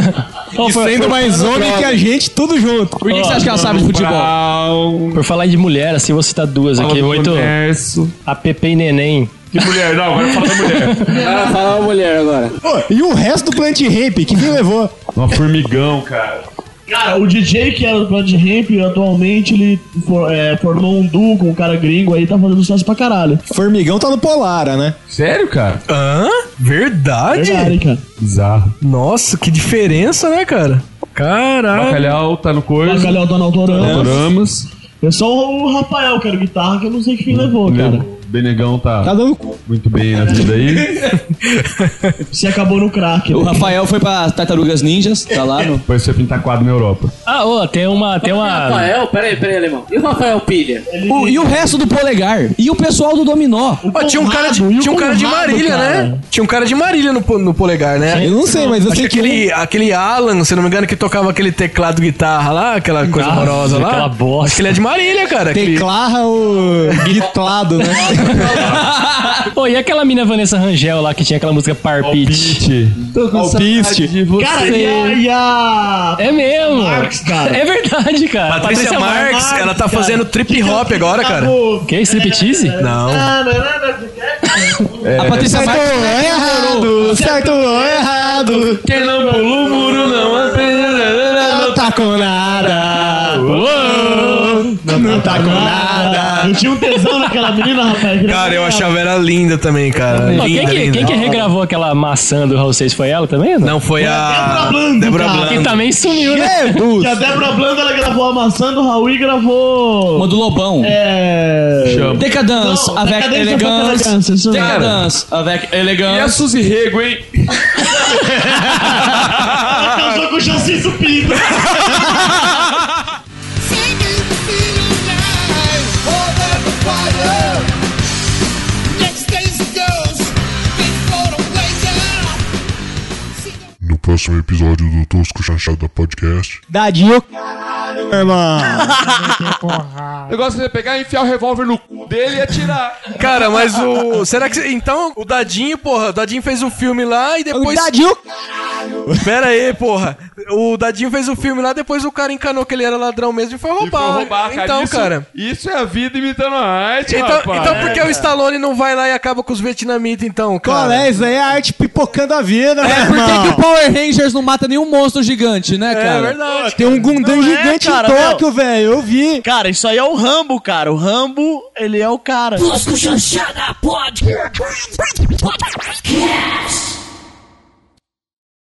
Speaker 11: E sendo mais homem que a gente, tudo junto.
Speaker 16: Por que você acha que ela sabe de futebol?
Speaker 5: Por falar de mulher, assim, vou citar duas aqui. Muito. A Pepe e Neném.
Speaker 10: Que mulher? Não, agora fala da mulher.
Speaker 8: Cara, fala uma mulher agora.
Speaker 11: E o resto do Plant Ramp, que quem levou?
Speaker 10: Uma formigão, cara.
Speaker 9: Cara, o DJ que era do Planet Ramp, atualmente ele formou um duo com um cara gringo aí, tá fazendo sucesso pra caralho.
Speaker 11: Formigão tá no Polara, né?
Speaker 10: Sério, cara?
Speaker 3: Hã? Verdade?
Speaker 9: Verdade, cara.
Speaker 10: Bizarro.
Speaker 3: Nossa, que diferença, né, cara? Caralho.
Speaker 10: Bacalhau tá no coisa.
Speaker 9: Bacalhau tá no Autoramas.
Speaker 10: Autoramas.
Speaker 9: É só o Rafael, que era guitarra, que eu não sei que fim levou, cara.
Speaker 10: Benegão tá
Speaker 11: dando cu.
Speaker 10: Muito bem na vida aí.
Speaker 9: Se acabou no crack.
Speaker 16: O Rafael foi pra Tartarugas Ninjas, tá lá no...
Speaker 10: Depois foi pintar quadro na Europa.
Speaker 6: Tem uma...
Speaker 8: Rafael, peraí, alemão. E o Rafael Pilha?
Speaker 16: E o resto do Polegar? E o pessoal do Dominó?
Speaker 3: Tinha um cara de Marília, né? Tinha um cara de Marília no Polegar, né?
Speaker 11: Eu não sei, mas eu sei
Speaker 3: que aquele Alan, se não me engano, que tocava aquele teclado guitarra lá, aquela coisa horrorosa lá.
Speaker 6: Aquela bosta.
Speaker 3: Acho que ele é de Marília, cara.
Speaker 11: Teclarra o guitlado, né?
Speaker 6: Pô, e aquela mina Vanessa Rangel lá que tinha aquela música Parpite?
Speaker 11: Alpiste.
Speaker 9: Cara, e a...
Speaker 6: É mesmo.
Speaker 9: Marx, cara.
Speaker 6: É verdade, cara.
Speaker 3: Patrícia Marx, ela tá fazendo trip hop agora, cara.
Speaker 6: Que? Striptease?
Speaker 3: Não.
Speaker 16: A Patrícia Marx...
Speaker 11: Certo ou errado.
Speaker 10: Quem não pula o muro
Speaker 11: Não tá com nada. Não tá com nada.
Speaker 9: Eu tinha um tesão naquela menina, rapaz.
Speaker 3: Cara, eu achava ela linda também, cara.
Speaker 6: Pô,
Speaker 3: Linda,
Speaker 6: quem que regravou aquela maçã do Raul Seixas? Foi ela também?
Speaker 3: Não, foi a
Speaker 9: Débora Blando,
Speaker 6: Que também sumiu, né?
Speaker 9: E a Débora Blando, ela gravou a maçã do Raul e gravou...
Speaker 16: Uma do Lobão. Decadence avec elegance. Decadence avec elegance.
Speaker 10: E a Suzy Rego, hein?
Speaker 9: Ela casou com o Chassi Supino.
Speaker 1: No próximo episódio do Tosco Chanchada Podcast.
Speaker 11: Dadinho, irmão.
Speaker 10: O negócio é pegar e enfiar o revólver no cu dele e atirar.
Speaker 3: Cara, mas será que... Então, o Dadinho, porra, o Dadinho fez um filme lá e depois...
Speaker 11: O Dadinho...
Speaker 3: Pera aí, porra. O Dadinho fez o filme lá, depois o cara encanou que ele era ladrão mesmo e foi roubar. Então, cara...
Speaker 10: Isso é a vida imitando a arte,
Speaker 3: então,
Speaker 10: rapaz.
Speaker 3: então por que o Stallone não vai lá e acaba com os vietnamitas, então, cara?
Speaker 11: Qual é? Isso aí é a arte pipocando a vida, né,
Speaker 16: Por que o Power Rangers não mata nenhum monstro gigante, né, cara?
Speaker 3: É verdade.
Speaker 11: Tem um Gundam gigante em Tóquio, velho. Eu vi.
Speaker 20: Cara, isso aí é o Rambo, cara. O Rambo, ele é o cara.
Speaker 13: Tosco Chanchada Podcast.